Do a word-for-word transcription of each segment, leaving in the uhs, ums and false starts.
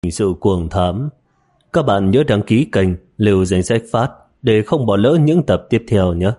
Hình sự cuồng thám. Các bạn nhớ đăng ký kênh Lưu Danh Sách Phát để không bỏ lỡ những tập tiếp theo nhé.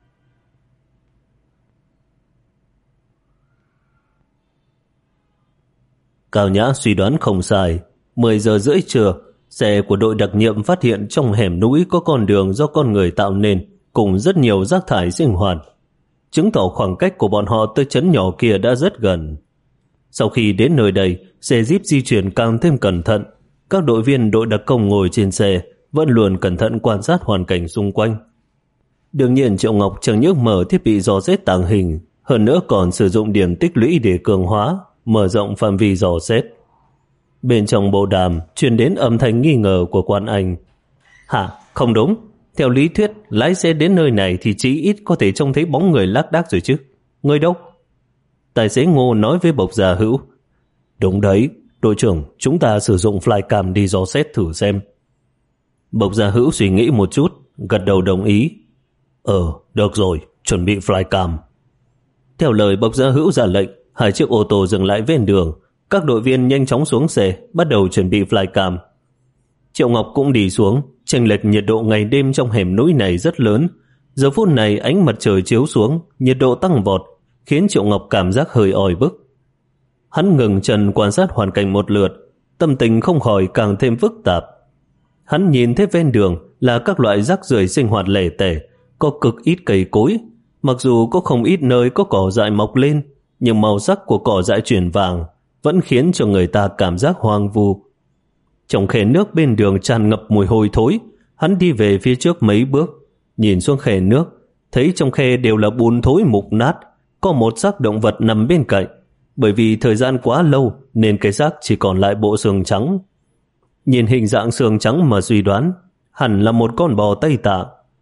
Cao Nhã suy đoán không sai. Mười giờ rưỡi trưa, xe của đội đặc nhiệm phát hiện trong hẻm núi có con đường do con người tạo nên, cùng rất nhiều rác thải sinh hoạt, chứng tỏ khoảng cách của bọn họ tới trấn nhỏ kia đã rất gần. Sau khi đến nơi đây, xe Jeep di chuyển càng thêm cẩn thận. Các đội viên đội đặc công ngồi trên xe vẫn luôn cẩn thận quan sát hoàn cảnh xung quanh. Đương nhiên Triệu Ngọc chẳng những mở thiết bị dò xét tàng hình, hơn nữa còn sử dụng điểm tích lũy để cường hóa, mở rộng phạm vi dò xét. Bên trong bộ đàm truyền đến âm thanh nghi ngờ của Quan Anh. Hả? Không đúng. Theo lý thuyết, lái xe đến nơi này thì chí ít có thể trông thấy bóng người lác đác rồi chứ. Người đâu? Tài xế Ngô nói với Bộc Gia Hữu. Đúng đấy, đội trưởng, chúng ta sử dụng flycam đi dò xét thử xem. Bộc Gia Hữu suy nghĩ một chút, gật đầu đồng ý. Ờ, được rồi, chuẩn bị flycam. Theo lời Bộc Gia Hữu ra lệnh, hai chiếc ô tô dừng lại ven đường. Các đội viên nhanh chóng xuống xe, bắt đầu chuẩn bị flycam. Triệu Ngọc cũng đi xuống. Chênh lệch nhiệt độ ngày đêm trong hẻm núi này rất lớn. Giờ phút này ánh mặt trời chiếu xuống, nhiệt độ tăng vọt, khiến Triệu Ngọc cảm giác hơi oi bức. Hắn ngừng chân quan sát hoàn cảnh một lượt, tâm tình không khỏi càng thêm phức tạp. Hắn nhìn thấy ven đường là các loại rác rưởi sinh hoạt lẻ tẻ, có cực ít cây cối. Mặc dù có không ít nơi có cỏ dại mọc lên, nhưng màu sắc của cỏ dại chuyển vàng vẫn khiến cho người ta cảm giác hoang vu. Trong khe nước bên đường tràn ngập mùi hôi thối. Hắn đi về phía trước mấy bước, nhìn xuống khe nước, thấy trong khe đều là bùn thối mục nát. Có một xác động vật nằm bên cạnh. Bởi vì thời gian quá lâu nên cái xác chỉ còn lại bộ xương trắng. Nhìn hình dạng xương trắng mà suy đoán hẳn là một con bò Tây Tạng.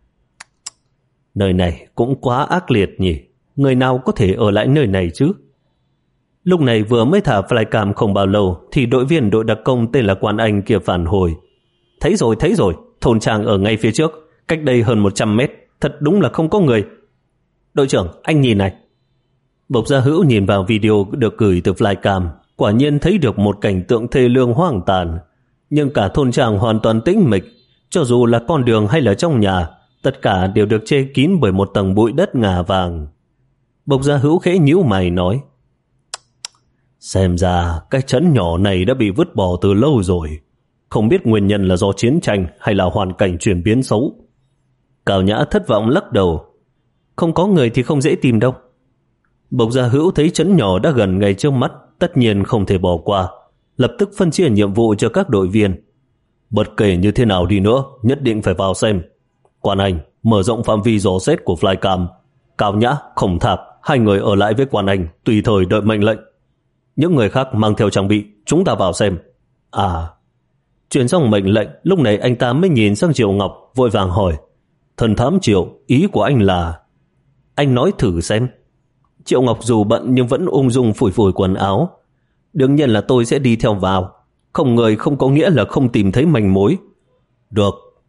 Nơi này cũng quá ác liệt nhỉ. Người nào có thể ở lại nơi này chứ? Lúc này vừa mới thả flycam không bao lâu thì đội viên đội đặc công tên là Quan Anh kia phản hồi. Thấy rồi, thấy rồi, thôn trang ở ngay phía trước, cách đây hơn một trăm mét, thật đúng là không có người. Đội trưởng, anh nhìn này. Bộc Gia Hữu nhìn vào video được gửi từ flycam, quả nhiên thấy được một cảnh tượng thê lương hoang tàn. Nhưng cả thôn trang hoàn toàn tĩnh mịch, cho dù là con đường hay là trong nhà, tất cả đều được che kín bởi một tầng bụi đất ngà vàng. Bộc Gia Hữu khẽ nhíu mày nói, xem ra cái trấn nhỏ này đã bị vứt bỏ từ lâu rồi. Không biết nguyên nhân là do chiến tranh hay là hoàn cảnh chuyển biến xấu. Cao Nhã thất vọng lắc đầu. Không có người thì không dễ tìm đâu. Bộc Gia Hữu thấy trấn nhỏ đã gần ngay trước mắt, tất nhiên không thể bỏ qua. Lập tức phân chia nhiệm vụ cho các đội viên. Bất kể như thế nào đi nữa, nhất định phải vào xem. Quan Anh, mở rộng phạm vi dò xét của flycam. Cao Nhã, Khổng Thạc, hai người ở lại với Quan Anh, tùy thời đợi mệnh lệnh. Những người khác mang theo trang bị, chúng ta vào xem. À, truyền xong mệnh lệnh, lúc này anh ta mới nhìn sang Triệu Ngọc, vội vàng hỏi, thần thám Triệu, ý của anh là? Anh nói thử xem. Triệu Ngọc dù bận nhưng vẫn ung dung phủi phủi quần áo. Đương nhiên là tôi sẽ đi theo vào. Không người không có nghĩa là không tìm thấy manh mối. Được.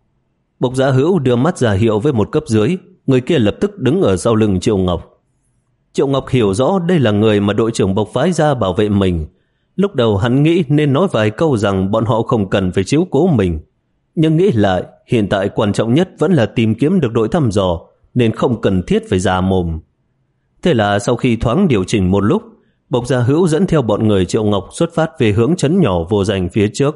Bộc Gia Hữu đưa mắt ra hiệu với một cấp dưới. Người kia lập tức đứng ở sau lưng Triệu Ngọc. Triệu Ngọc hiểu rõ đây là người mà đội trưởng Bộc phái ra bảo vệ mình. Lúc đầu hắn nghĩ nên nói vài câu rằng bọn họ không cần phải chiếu cố mình. Nhưng nghĩ lại, hiện tại quan trọng nhất vẫn là tìm kiếm được đội thăm dò, nên không cần thiết phải già mồm. Thế là sau khi thoáng điều chỉnh một lúc, Bộc Gia Hữu dẫn theo bọn người Triệu Ngọc xuất phát về hướng trấn nhỏ vô danh phía trước.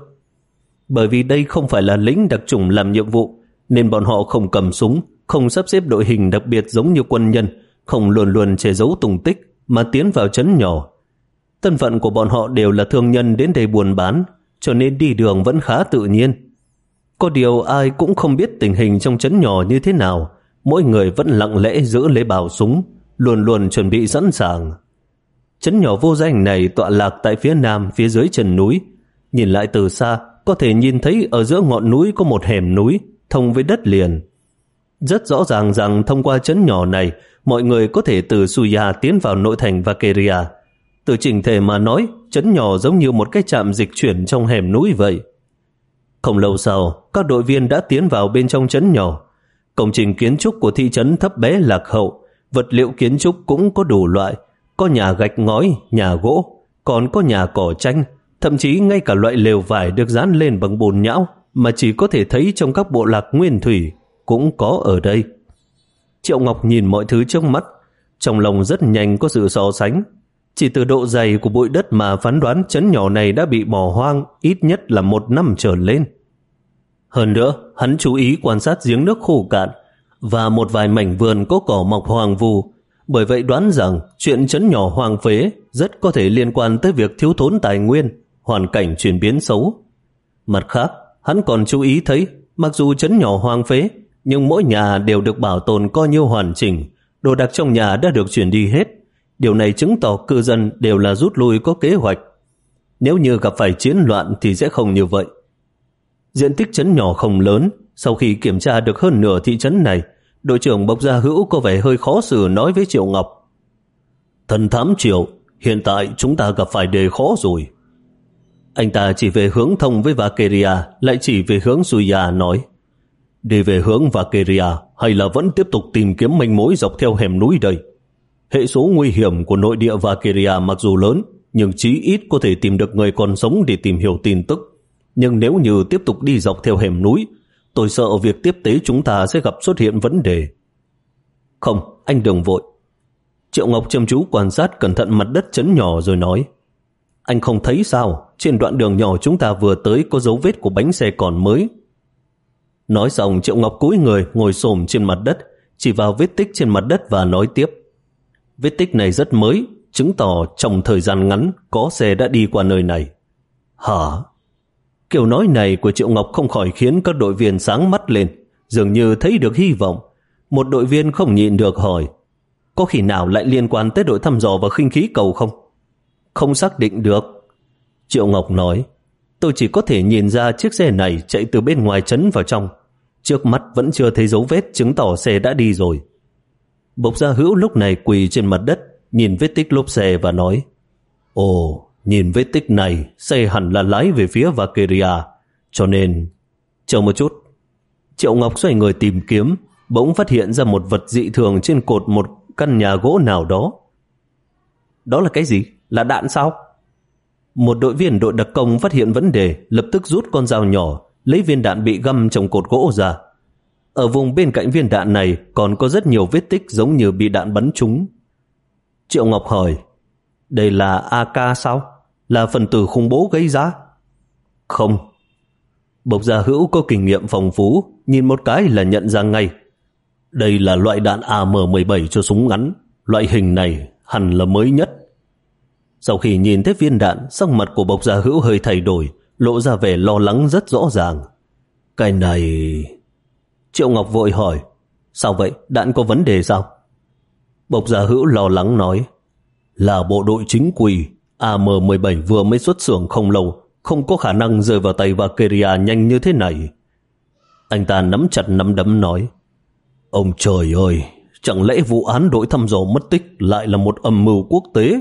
Bởi vì đây không phải là lính đặc chủng làm nhiệm vụ, nên bọn họ không cầm súng, không sắp xếp đội hình đặc biệt giống như quân nhân, không luôn luôn che giấu tung tích mà tiến vào trấn nhỏ. Thân phận của bọn họ đều là thương nhân đến đây buôn bán, cho nên đi đường vẫn khá tự nhiên. Có điều ai cũng không biết tình hình trong trấn nhỏ như thế nào, mỗi người vẫn lặng lẽ giữ lấy bảo súng, luôn luôn chuẩn bị sẵn sàng. Trấn nhỏ vô danh này tọa lạc tại phía nam, phía dưới chân núi. Nhìn lại từ xa, có thể nhìn thấy ở giữa ngọn núi có một hẻm núi thông với đất liền. Rất rõ ràng rằng thông qua trấn nhỏ này, mọi người có thể từ Suya tiến vào nội thành Vakeria. Từ chỉnh thể mà nói, trấn nhỏ giống như một cái trạm dịch chuyển trong hẻm núi vậy. Không lâu sau, các đội viên đã tiến vào bên trong trấn nhỏ. Công trình kiến trúc của thị trấn thấp bé lạc hậu, vật liệu kiến trúc cũng có đủ loại, có nhà gạch ngói, nhà gỗ, còn có nhà cỏ tranh, Thậm chí ngay cả loại lều vải được dán lên bằng bùn nhão mà chỉ có thể thấy trong các bộ lạc nguyên thủy cũng có ở đây. Triệu Ngọc nhìn mọi thứ trước mắt, trong lòng rất nhanh có sự so sánh. Chỉ từ độ dày của bụi đất mà phán đoán trấn nhỏ này đã bị bỏ hoang ít nhất là một năm trở lên. Hơn nữa, hắn chú ý quan sát giếng nước khô cạn và một vài mảnh vườn có cỏ mọc hoang vu, bởi vậy đoán rằng chuyện trấn nhỏ hoang phế rất có thể liên quan tới việc thiếu thốn tài nguyên, hoàn cảnh chuyển biến xấu. Mặt khác, hắn còn chú ý thấy mặc dù trấn nhỏ hoang phế, nhưng mỗi nhà đều được bảo tồn coi như hoàn chỉnh, đồ đạc trong nhà đã được chuyển đi hết. Điều này chứng tỏ cư dân đều là rút lui có kế hoạch. Nếu như gặp phải chiến loạn thì sẽ không như vậy. Diện tích trấn nhỏ không lớn, sau khi kiểm tra được hơn nửa thị trấn này, đội trưởng Bộc Gia Hữu có vẻ hơi khó xử nói với Triệu Ngọc. Thần thám Triệu, hiện tại chúng ta gặp phải đề khó rồi. Anh ta chỉ về hướng thông với Vakeria, lại chỉ về hướng Suya nói. Đi về hướng Vakeria hay là vẫn tiếp tục tìm kiếm manh mối dọc theo hẻm núi đây? Hệ số nguy hiểm của nội địa Vakeria mặc dù lớn, nhưng chí ít có thể tìm được người còn sống để tìm hiểu tin tức. Nhưng nếu như tiếp tục đi dọc theo hẻm núi, tôi sợ việc tiếp tế chúng ta sẽ gặp xuất hiện vấn đề. Không, anh đừng vội. Triệu Ngọc chăm chú quan sát cẩn thận mặt đất trấn nhỏ rồi nói. Anh không thấy sao, trên đoạn đường nhỏ chúng ta vừa tới có dấu vết của bánh xe còn mới. Nói xong Triệu Ngọc cúi người ngồi xổm trên mặt đất, chỉ vào vết tích trên mặt đất và nói tiếp. Vết tích này rất mới, chứng tỏ trong thời gian ngắn có xe đã đi qua nơi này. Hả? Kiểu nói này của Triệu Ngọc không khỏi khiến các đội viên sáng mắt lên, dường như thấy được hy vọng. Một đội viên không nhịn được hỏi, có khi nào lại liên quan tới đội thăm dò và khinh khí cầu không? Không xác định được. Triệu Ngọc nói, tôi chỉ có thể nhìn ra chiếc xe này chạy từ bên ngoài trấn vào trong. Trước mắt vẫn chưa thấy dấu vết chứng tỏ xe đã đi rồi. Bộc Gia Hữu lúc này quỳ trên mặt đất, nhìn vết tích lốp xe và nói, ồ, nhìn vết tích này, xe hẳn là lái về phía Vakeria, cho nên... Chờ một chút. Triệu Ngọc xoay người tìm kiếm, bỗng phát hiện ra một vật dị thường trên cột một căn nhà gỗ nào đó. Đó là cái gì? Là đạn sao? Một đội viên đội đặc công phát hiện vấn đề, lập tức rút con dao nhỏ, lấy viên đạn bị găm trong cột gỗ ra. Ở vùng bên cạnh viên đạn này còn có rất nhiều vết tích giống như bị đạn bắn trúng. Triệu Ngọc hỏi, đây là a ca sao? Là phần tử khủng bố gây ra? Không. Bộc Gia Hữu có kinh nghiệm phong phú, nhìn một cái là nhận ra ngay. Đây là loại đạn A M mười bảy cho súng ngắn, loại hình này hẳn là mới nhất. Sau khi nhìn thấy viên đạn, sắc mặt của Bộc Gia Hữu hơi thay đổi, lộ ra vẻ lo lắng rất rõ ràng. Cái này... Triệu Ngọc vội hỏi, sao vậy? Đạn có vấn đề sao? Bộc Gia Hữu lo lắng nói, là bộ đội chính quy, A M mười bảy vừa mới xuất xưởng không lâu, không có khả năng rơi vào tay Vakeria nhanh như thế này. Anh ta nắm chặt nắm đấm nói, ông trời ơi, chẳng lẽ vụ án đội thăm dò mất tích lại là một âm mưu quốc tế?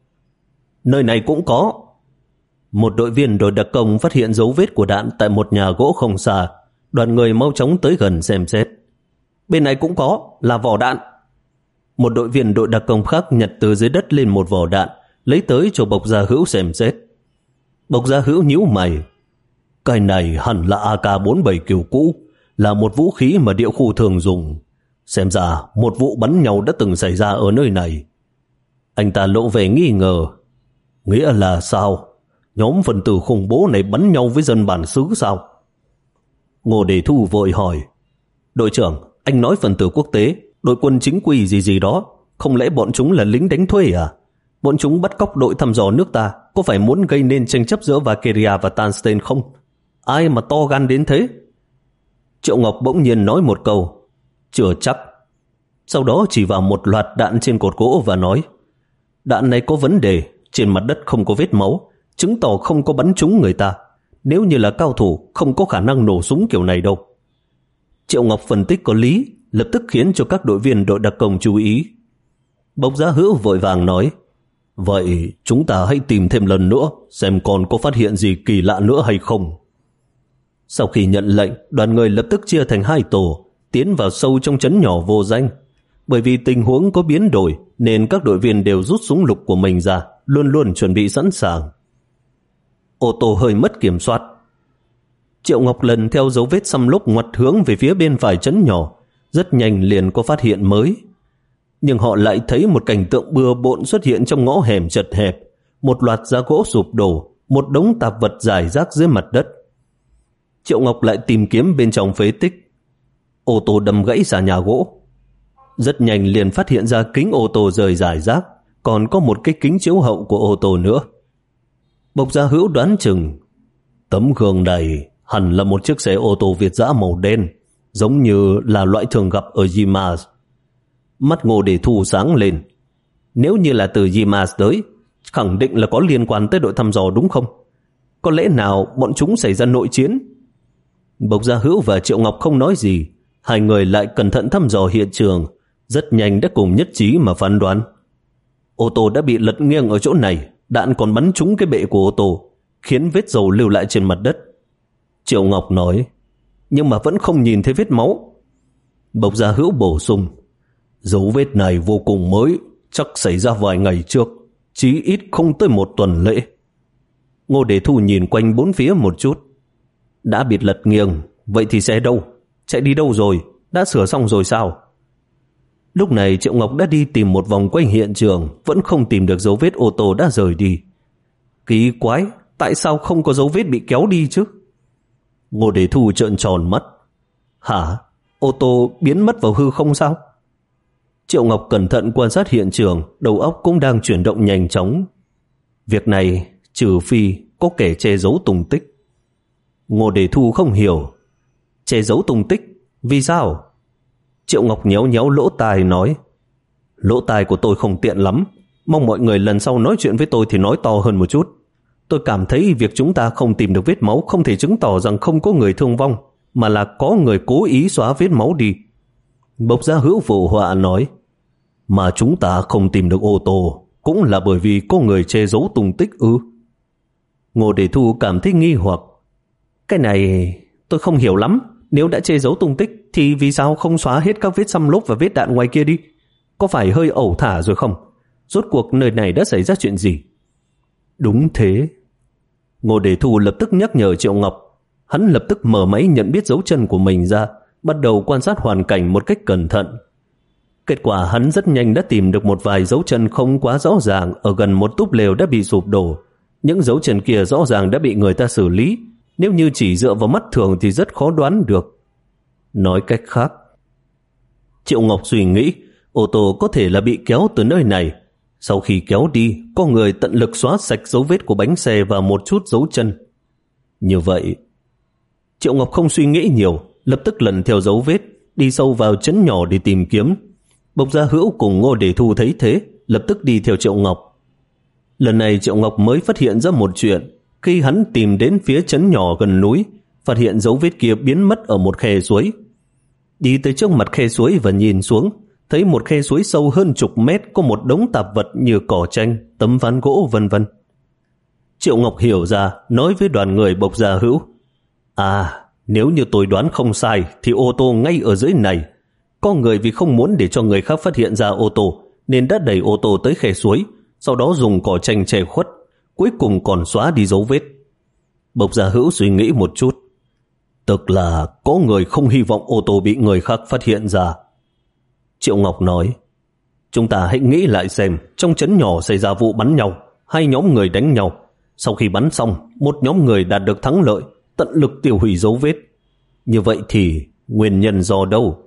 Nơi này cũng có. Một đội viên đội đặc công phát hiện dấu vết của đạn tại một nhà gỗ không xa, đoàn người mau chóng tới gần xem xét. Bên này cũng có, là vỏ đạn. Một đội viên đội đặc công khác nhặt từ dưới đất lên một vỏ đạn, lấy tới cho Bộc Gia Hữu xem xét. Bộc Gia Hữu nhíu mày. Cái này hẳn là A K bốn mươi bảy kiểu cũ, là một vũ khí mà địa khu thường dùng. Xem ra một vụ bắn nhau đã từng xảy ra ở nơi này. Anh ta lộ vẻ nghi ngờ. Nghĩa là sao? Nhóm phần tử khủng bố này bắn nhau với dân bản xứ sao? Ngô Đề Thu vội hỏi, đội trưởng, anh nói phần tử quốc tế, đội quân chính quy gì gì đó, không lẽ bọn chúng là lính đánh thuê à? Bọn chúng bắt cóc đội thăm dò nước ta, có phải muốn gây nên tranh chấp giữa Vakeria và Tanstein không? Ai mà to gan đến thế? Triệu Ngọc bỗng nhiên nói một câu, chưa chắc. Sau đó chỉ vào một loạt đạn trên cột gỗ và nói, đạn này có vấn đề, trên mặt đất không có vết máu, chứng tỏ không có bắn trúng người ta. Nếu như là cao thủ, không có khả năng nổ súng kiểu này đâu. Triệu Ngọc phân tích có lý, lập tức khiến cho các đội viên đội đặc công chú ý. Bộc Gia Hữu vội vàng nói, vậy chúng ta hãy tìm thêm lần nữa, xem còn có phát hiện gì kỳ lạ nữa hay không. Sau khi nhận lệnh, đoàn người lập tức chia thành hai tổ, tiến vào sâu trong trấn nhỏ vô danh. Bởi vì tình huống có biến đổi, nên các đội viên đều rút súng lục của mình ra, luôn luôn chuẩn bị sẵn sàng. Ô tô hơi mất kiểm soát. Triệu Ngọc lần theo dấu vết xăm lốp ngoặt hướng về phía bên phải trấn nhỏ, rất nhanh liền có phát hiện mới. Nhưng họ lại thấy một cảnh tượng bừa bộn xuất hiện trong ngõ hẻm chật hẹp, một loạt giá gỗ sụp đổ, một đống tạp vật rải rác dưới mặt đất. Triệu Ngọc lại tìm kiếm bên trong phế tích. Ô tô đâm gãy xà nhà gỗ. Rất nhanh liền phát hiện ra kính ô tô rời rải rác, còn có một cái kính chiếu hậu của ô tô nữa. Bộc Gia Hữu đoán chừng tấm gương này hẳn là một chiếc xe ô tô Việt dã màu đen, giống như là loại thường gặp ở Yimas. Mắt Ngô Đề Thu sáng lên. Nếu như là từ Yimas tới, khẳng định là có liên quan tới đội thăm dò đúng không? Có lẽ nào bọn chúng xảy ra nội chiến? Bộc Gia Hữu và Triệu Ngọc không nói gì, hai người lại cẩn thận thăm dò hiện trường, rất nhanh đã cùng nhất trí mà phán đoán. Ô tô đã bị lật nghiêng ở chỗ này, đạn còn bắn trúng cái bệ của ô tô, khiến vết dầu lưu lại trên mặt đất. Triệu Ngọc nói, nhưng mà vẫn không nhìn thấy vết máu. Bộc Gia Hữu bổ sung, dấu vết này vô cùng mới, chắc xảy ra vài ngày trước, chí ít không tới một tuần lễ. Ngô Đề Thu nhìn quanh bốn phía một chút. Đã bị lật nghiêng, vậy thì xe đâu? Chạy đi đâu rồi? Đã sửa xong rồi sao? Lúc này Triệu Ngọc đã đi tìm một vòng quanh hiện trường, vẫn không tìm được dấu vết ô tô đã rời đi. Kỳ quái, tại sao không có dấu vết bị kéo đi chứ? Ngô Đề Thu trợn tròn mắt. Hả? Ô tô biến mất vào hư không sao? Triệu Ngọc cẩn thận quan sát hiện trường, đầu óc cũng đang chuyển động nhanh chóng. Việc này trừ phi có kẻ che giấu tung tích. Ngô Đề Thu không hiểu. Che giấu tung tích? Vì sao? Triệu Ngọc nhéo nhéo lỗ tai nói, lỗ tai của tôi không tiện lắm, mong mọi người lần sau nói chuyện với tôi thì nói to hơn một chút. Tôi cảm thấy việc chúng ta không tìm được vết máu không thể chứng tỏ rằng không có người thương vong, mà là có người cố ý xóa vết máu đi. Bộc Gia Hữu phụ họa nói, mà chúng ta không tìm được ô tô cũng là bởi vì có người che giấu tung tích ư? Ngô Đề Thu cảm thấy nghi hoặc. Cái này tôi không hiểu lắm. Nếu đã che giấu tung tích thì vì sao không xóa hết các vết xăm lốp và vết đạn ngoài kia đi? Có phải hơi ẩu thả rồi không? Rốt cuộc nơi này đã xảy ra chuyện gì? Đúng thế. Ngô Đề Thu lập tức nhắc nhở Triệu Ngọc. Hắn lập tức mở máy nhận biết dấu chân của mình ra, bắt đầu quan sát hoàn cảnh một cách cẩn thận. Kết quả hắn rất nhanh đã tìm được một vài dấu chân không quá rõ ràng ở gần một túp lều đã bị sụp đổ. Những dấu chân kia rõ ràng đã bị người ta xử lý. Nếu như chỉ dựa vào mắt thường thì rất khó đoán được. Nói cách khác, Triệu Ngọc suy nghĩ ô tô có thể là bị kéo từ nơi này. Sau khi kéo đi, có người tận lực xóa sạch dấu vết của bánh xe và một chút dấu chân. Như vậy, Triệu Ngọc không suy nghĩ nhiều, lập tức lần theo dấu vết, đi sâu vào trấn nhỏ để tìm kiếm. Bộc Gia Hữu cùng Ngô Đề Thu thấy thế, lập tức đi theo Triệu Ngọc. Lần này Triệu Ngọc mới phát hiện ra một chuyện. Khi hắn tìm đến phía trấn nhỏ gần núi, phát hiện dấu vết kia biến mất ở một khe suối. Đi tới trước mặt khe suối và nhìn xuống, thấy một khe suối sâu hơn chục mét có một đống tạp vật như cỏ tranh, tấm ván gỗ vân vân. Triệu Ngọc hiểu ra, nói với đoàn người Bộc Gia Hữu, à, nếu như tôi đoán không sai thì ô tô ngay ở dưới này. Có người vì không muốn để cho người khác phát hiện ra ô tô nên đã đẩy ô tô tới khe suối, sau đó dùng cỏ tranh che khuất, cuối cùng còn xóa đi dấu vết. Bộc Gia Hữu suy nghĩ một chút. Tức là có người không hy vọng ô tô bị người khác phát hiện ra. Triệu Ngọc nói, chúng ta hãy nghĩ lại xem, trong trấn nhỏ xảy ra vụ bắn nhau, hai nhóm người đánh nhau. Sau khi bắn xong, một nhóm người đạt được thắng lợi, tận lực tiêu hủy dấu vết. Như vậy thì nguyên nhân do đâu?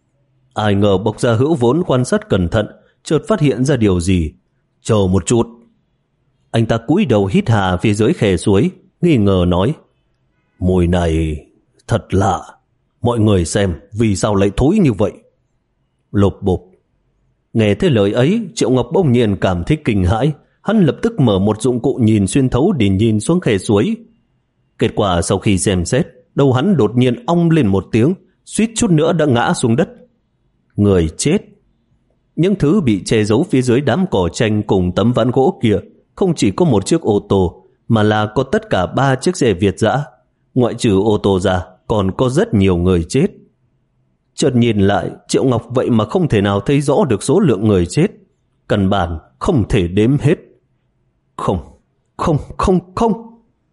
Ai ngờ Bộc Gia Hữu vốn quan sát cẩn thận, chợt phát hiện ra điều gì. Chờ một chút. Anh ta cúi đầu hít hà phía dưới khe suối, nghi ngờ nói, mùi này thật lạ. Mọi người xem vì sao lại thối như vậy. Lộp bộp. Nghe thấy lời ấy, Triệu Ngọc bỗng nhiên cảm thấy kinh hãi. Hắn lập tức mở một dụng cụ nhìn xuyên thấu để nhìn xuống khe suối. Kết quả sau khi xem xét, đầu hắn đột nhiên ong lên một tiếng, suýt chút nữa đã ngã xuống đất. Người chết. Những thứ bị che giấu phía dưới đám cỏ tranh cùng tấm ván gỗ kia không chỉ có một chiếc ô tô, mà là có tất cả ba chiếc xe Việt dã. Ngoại trừ ô tô ra, còn có rất nhiều người chết. Chợt nhìn lại, Triệu Ngọc vậy mà không thể nào thấy rõ được số lượng người chết. Căn bản không thể đếm hết. Không, không, không, không.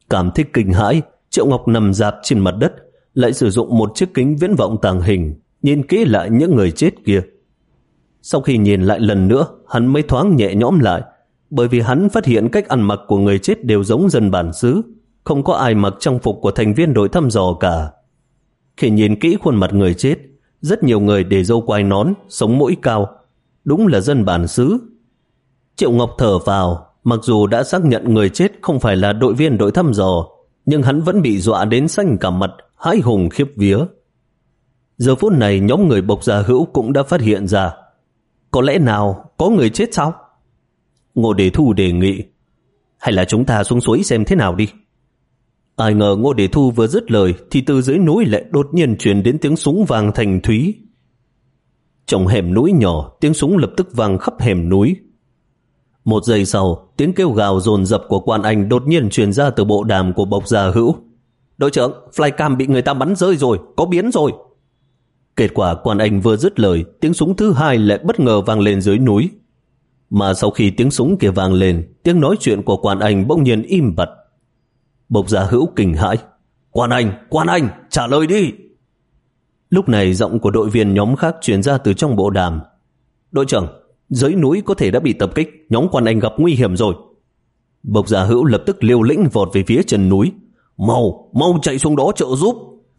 Cảm thấy kinh hãi, Triệu Ngọc nằm rạp trên mặt đất, lại sử dụng một chiếc kính viễn vọng tàng hình, nhìn kỹ lại những người chết kia. Sau khi nhìn lại lần nữa, hắn mới thoáng nhẹ nhõm lại, bởi vì hắn phát hiện cách ăn mặc của người chết đều giống dân bản xứ, không có ai mặc trang phục của thành viên đội thăm dò cả. Khi nhìn kỹ khuôn mặt người chết, rất nhiều người để râu quai nón, sống mũi cao, đúng là dân bản xứ. Triệu Ngọc thở vào, mặc dù đã xác nhận người chết không phải là đội viên đội thăm dò, nhưng hắn vẫn bị dọa đến xanh cả mặt, hãi hùng khiếp vía. Giờ phút này nhóm người Bộc Gia Hữu cũng đã phát hiện ra. Có lẽ nào có người chết sao? Ngô Đề Thu đề nghị, hay là chúng ta xuống suối xem thế nào đi. Ai ngờ Ngô Đề Thu vừa dứt lời thì từ dưới núi lại đột nhiên truyền đến tiếng súng vang thành thúy. Trong hẻm núi nhỏ, tiếng súng lập tức vang khắp hẻm núi. Một giây sau, tiếng kêu gào dồn dập của Quan Anh đột nhiên truyền ra từ bộ đàm của Bộc Gia Hữu. Đội trưởng, flycam bị người ta bắn rơi rồi, có biến rồi. Kết quả Quan Anh vừa dứt lời, tiếng súng thứ hai lại bất ngờ vang lên dưới núi. Mà sau khi tiếng súng kia vang lên, tiếng nói chuyện của Quan Anh bỗng nhiên im bặt. Bộc Gia Hữu kinh hãi. Quan Anh, Quan Anh, trả lời đi. Lúc này giọng của đội viên nhóm khác truyền ra từ trong bộ đàm. Đội trưởng, dưới núi có thể đã bị tập kích, nhóm Quan Anh gặp nguy hiểm rồi. Bộc Gia Hữu lập tức liều lĩnh vọt về phía chân núi. Mau, mau chạy xuống đó trợ giúp.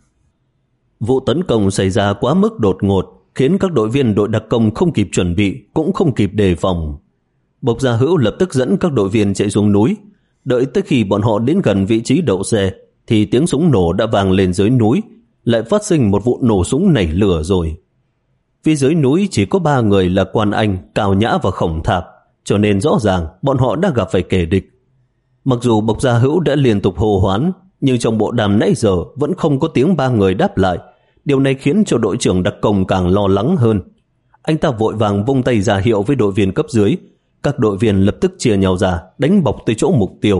Vụ tấn công xảy ra quá mức đột ngột, khiến các đội viên đội đặc công không kịp chuẩn bị, cũng không kịp đề phòng. Bộc Gia Hữu lập tức dẫn các đội viên chạy xuống núi. Đợi tới khi bọn họ đến gần vị trí đậu xe, thì tiếng súng nổ đã vang lên dưới núi, lại phát sinh một vụ nổ súng nảy lửa rồi. Phía dưới núi chỉ có ba người là Quan Anh, Cao Nhã và Khổng Thạc, cho nên rõ ràng bọn họ đã gặp phải kẻ địch. Mặc dù Bộc Gia Hữu đã liên tục hô hoán, nhưng trong bộ đàm nãy giờ vẫn không có tiếng ba người đáp lại. Điều này khiến cho đội trưởng đặc công càng lo lắng hơn. Anh ta vội vàng vung tay ra hiệu với đội viên cấp dưới. Các đội viên lập tức chia nhau ra, đánh bọc tới chỗ mục tiêu.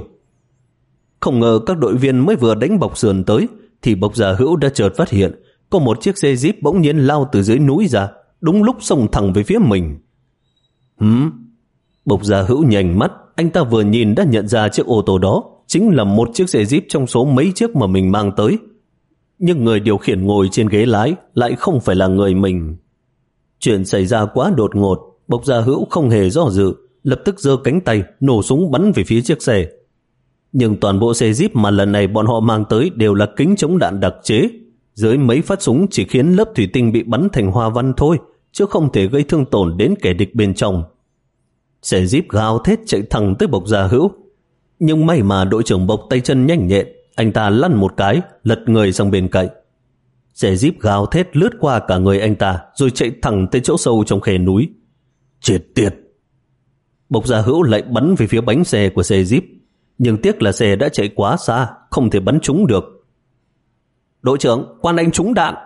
Không ngờ các đội viên mới vừa đánh bọc sườn tới, thì Bộc Gia Hữu đã chợt phát hiện có một chiếc xe Jeep bỗng nhiên lao từ dưới núi ra, đúng lúc xông thẳng về phía mình. Hừm? Bộc Gia Hữu nhanh mắt, anh ta vừa nhìn đã nhận ra chiếc ô tô đó chính là một chiếc xe Jeep trong số mấy chiếc mà mình mang tới. Nhưng người điều khiển ngồi trên ghế lái lại không phải là người mình. Chuyện xảy ra quá đột ngột, Bộc Gia Hữu không hề do dự, lập tức giơ cánh tay nổ súng bắn về phía chiếc xe. Nhưng toàn bộ xe Jeep mà lần này bọn họ mang tới đều là kính chống đạn đặc chế. Dưới mấy phát súng chỉ khiến lớp thủy tinh bị bắn thành hoa văn thôi, chứ không thể gây thương tổn đến kẻ địch bên trong. Xe Jeep gào thét chạy thẳng tới Bộc Gia Hữu. Nhưng may mà đội trưởng Bộc tay chân nhanh nhẹn, anh ta lăn một cái, lật người sang bên cạnh. Xe Jeep gào thét lướt qua cả người anh ta, rồi chạy thẳng tới chỗ sâu trong khe núi. Chết tiệt! Bộc Gia Hữu lại bắn về phía bánh xe của xe Jeep, nhưng tiếc là xe đã chạy quá xa, không thể bắn trúng được. Đội trưởng, Quan Anh trúng đạn!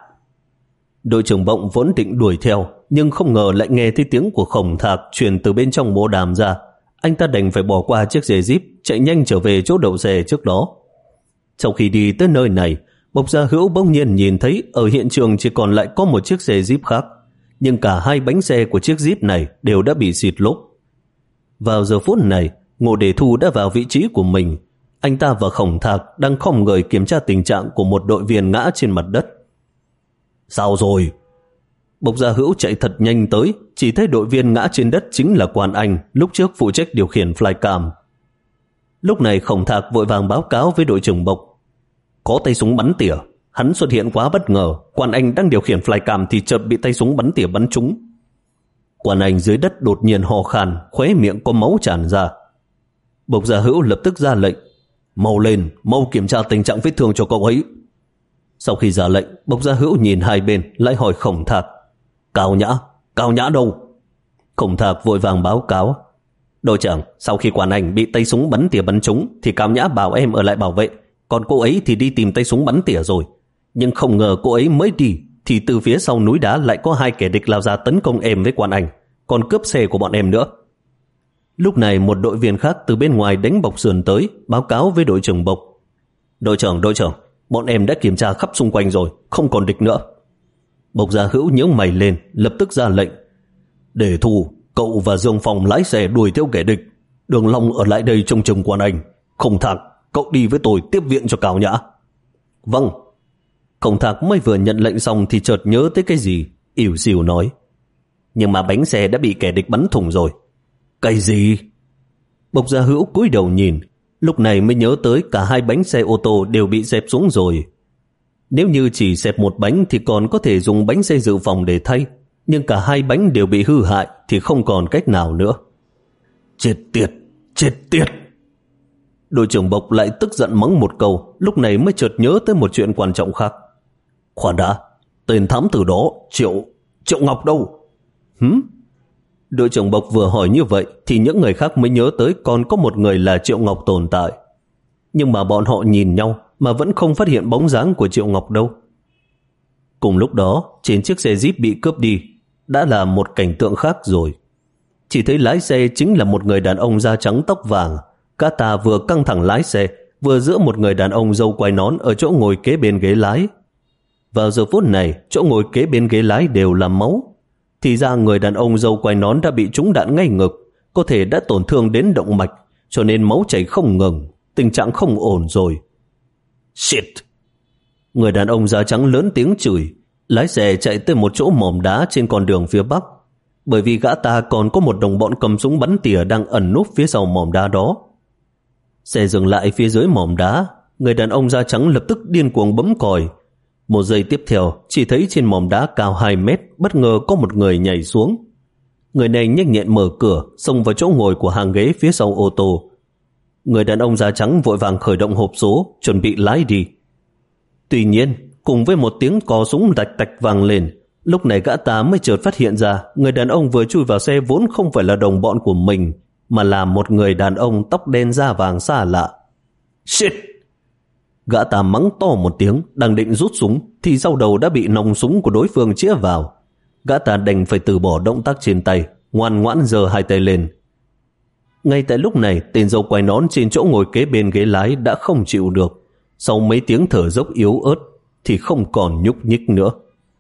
Đội trưởng Bộng vốn định đuổi theo, nhưng không ngờ lại nghe thấy tiếng của Khổng Thạc truyền từ bên trong bộ đàm ra. Anh ta đành phải bỏ qua chiếc xe Jeep, chạy nhanh trở về chỗ đậu xe trước đó. Sau khi đi tới nơi này, Bộc Gia Hữu bỗng nhiên nhìn thấy ở hiện trường chỉ còn lại có một chiếc xe Jeep khác, nhưng cả hai bánh xe của chiếc Jeep này đều đã bị xịt lốp. Vào giờ phút này, Ngô Đề Thu đã vào vị trí của mình. Anh ta và Khổng Thạc đang không ngời kiểm tra tình trạng của một đội viên ngã trên mặt đất. Sao rồi? Bộc Gia Hữu chạy thật nhanh tới, chỉ thấy đội viên ngã trên đất chính là Quan Anh, lúc trước phụ trách điều khiển flycam. Lúc này Khổng Thạc vội vàng báo cáo với đội trưởng Bộc. Có tay súng bắn tỉa, hắn xuất hiện quá bất ngờ, Quan Anh đang điều khiển flycam thì chợt bị tay súng bắn tỉa bắn trúng. Quan Anh dưới đất đột nhiên ho khan, khóe miệng có máu tràn ra. Bộc Gia Hữu lập tức ra lệnh, mau lên, mau kiểm tra tình trạng vết thương cho cậu ấy. Sau khi ra lệnh, Bộc Gia Hữu nhìn hai bên, lại hỏi Khổng Thạc, Cao Nhã, Cao Nhã đâu? Khổng Thạc vội vàng báo cáo, đội trưởng, sau khi Quan Anh bị tay súng bắn tỉa bắn trúng thì Cao Nhã bảo em ở lại bảo vệ, còn cô ấy thì đi tìm tay súng bắn tỉa rồi. Nhưng không ngờ cô ấy mới đi thì từ phía sau núi đá lại có hai kẻ địch lao ra tấn công em với Quan Anh, còn cướp xe của bọn em nữa. Lúc này một đội viên khác từ bên ngoài đánh bọc sườn tới, báo cáo với đội trưởng Bộc. Đội trưởng, đội trưởng, bọn em đã kiểm tra khắp xung quanh rồi, không còn địch nữa. Bộc Gia Hữu nhướng mày lên, lập tức ra lệnh. Để Thu, cậu và Dương Phong lái xe đuổi theo kẻ địch. Đường Long ở lại đây trông chừng Quan Anh. Không Thạc, cậu đi với tôi tiếp viện cho Cao Nhã. Vâng. Khổng Thạc mới vừa nhận lệnh xong thì chợt nhớ tới cái gì, ỉu xìu nói. Nhưng mà bánh xe đã bị kẻ địch bắn thủng rồi. Cái gì? Bộc Gia Hữu cúi đầu nhìn, lúc này mới nhớ tới cả hai bánh xe ô tô đều bị xẹp xuống rồi. Nếu như chỉ xẹp một bánh thì còn có thể dùng bánh xe dự phòng để thay, nhưng cả hai bánh đều bị hư hại thì không còn cách nào nữa. Chết tiệt, chết tiệt. Đội trưởng Bộc lại tức giận mắng một câu, lúc này mới chợt nhớ tới một chuyện quan trọng khác. Khoan đã, tên thám tử đó, Triệu, Triệu Ngọc đâu? Hửm? Đội trưởng Bộc vừa hỏi như vậy thì những người khác mới nhớ tới còn có một người là Triệu Ngọc tồn tại. Nhưng mà bọn họ nhìn nhau mà vẫn không phát hiện bóng dáng của Triệu Ngọc đâu. Cùng lúc đó, trên chiếc xe Jeep bị cướp đi đã là một cảnh tượng khác rồi. Chỉ thấy lái xe chính là một người đàn ông da trắng tóc vàng. Gã ta vừa căng thẳng lái xe, vừa giữa một người đàn ông râu quai nón ở chỗ ngồi kế bên ghế lái. Vào giờ phút này, chỗ ngồi kế bên ghế lái đều là máu. Thì ra người đàn ông râu quai nón đã bị trúng đạn ngay ngực, có thể đã tổn thương đến động mạch, cho nên máu chảy không ngừng, tình trạng không ổn rồi. Shit! Người đàn ông da trắng lớn tiếng chửi, lái xe chạy tới một chỗ mỏm đá trên con đường phía bắc. Bởi vì gã ta còn có một đồng bọn cầm súng bắn tỉa đang ẩn núp phía sau mỏm đá đó. Xe dừng lại phía dưới mỏm đá, người đàn ông da trắng lập tức điên cuồng bấm còi. Một giây tiếp theo, chỉ thấy trên mỏm đá cao hai mét bất ngờ có một người nhảy xuống. Người này nhanh nhẹn mở cửa, xông vào chỗ ngồi của hàng ghế phía sau ô tô. Người đàn ông da trắng vội vàng khởi động hộp số, chuẩn bị lái đi. Tuy nhiên, cùng với một tiếng cò súng tạch tạch vang lên, lúc này gã ta mới chợt phát hiện ra người đàn ông vừa chui vào xe vốn không phải là đồng bọn của mình, mà là một người đàn ông tóc đen da vàng xa lạ. Shit! Gã ta mắng to một tiếng, đang định rút súng thì sau đầu đã bị nòng súng của đối phương chĩa vào. Gã ta đành phải từ bỏ động tác trên tay, ngoan ngoãn giơ hai tay lên. Ngay tại lúc này, tên râu quai nón trên chỗ ngồi kế bên ghế lái đã không chịu được. Sau mấy tiếng thở dốc yếu ớt thì không còn nhúc nhích nữa.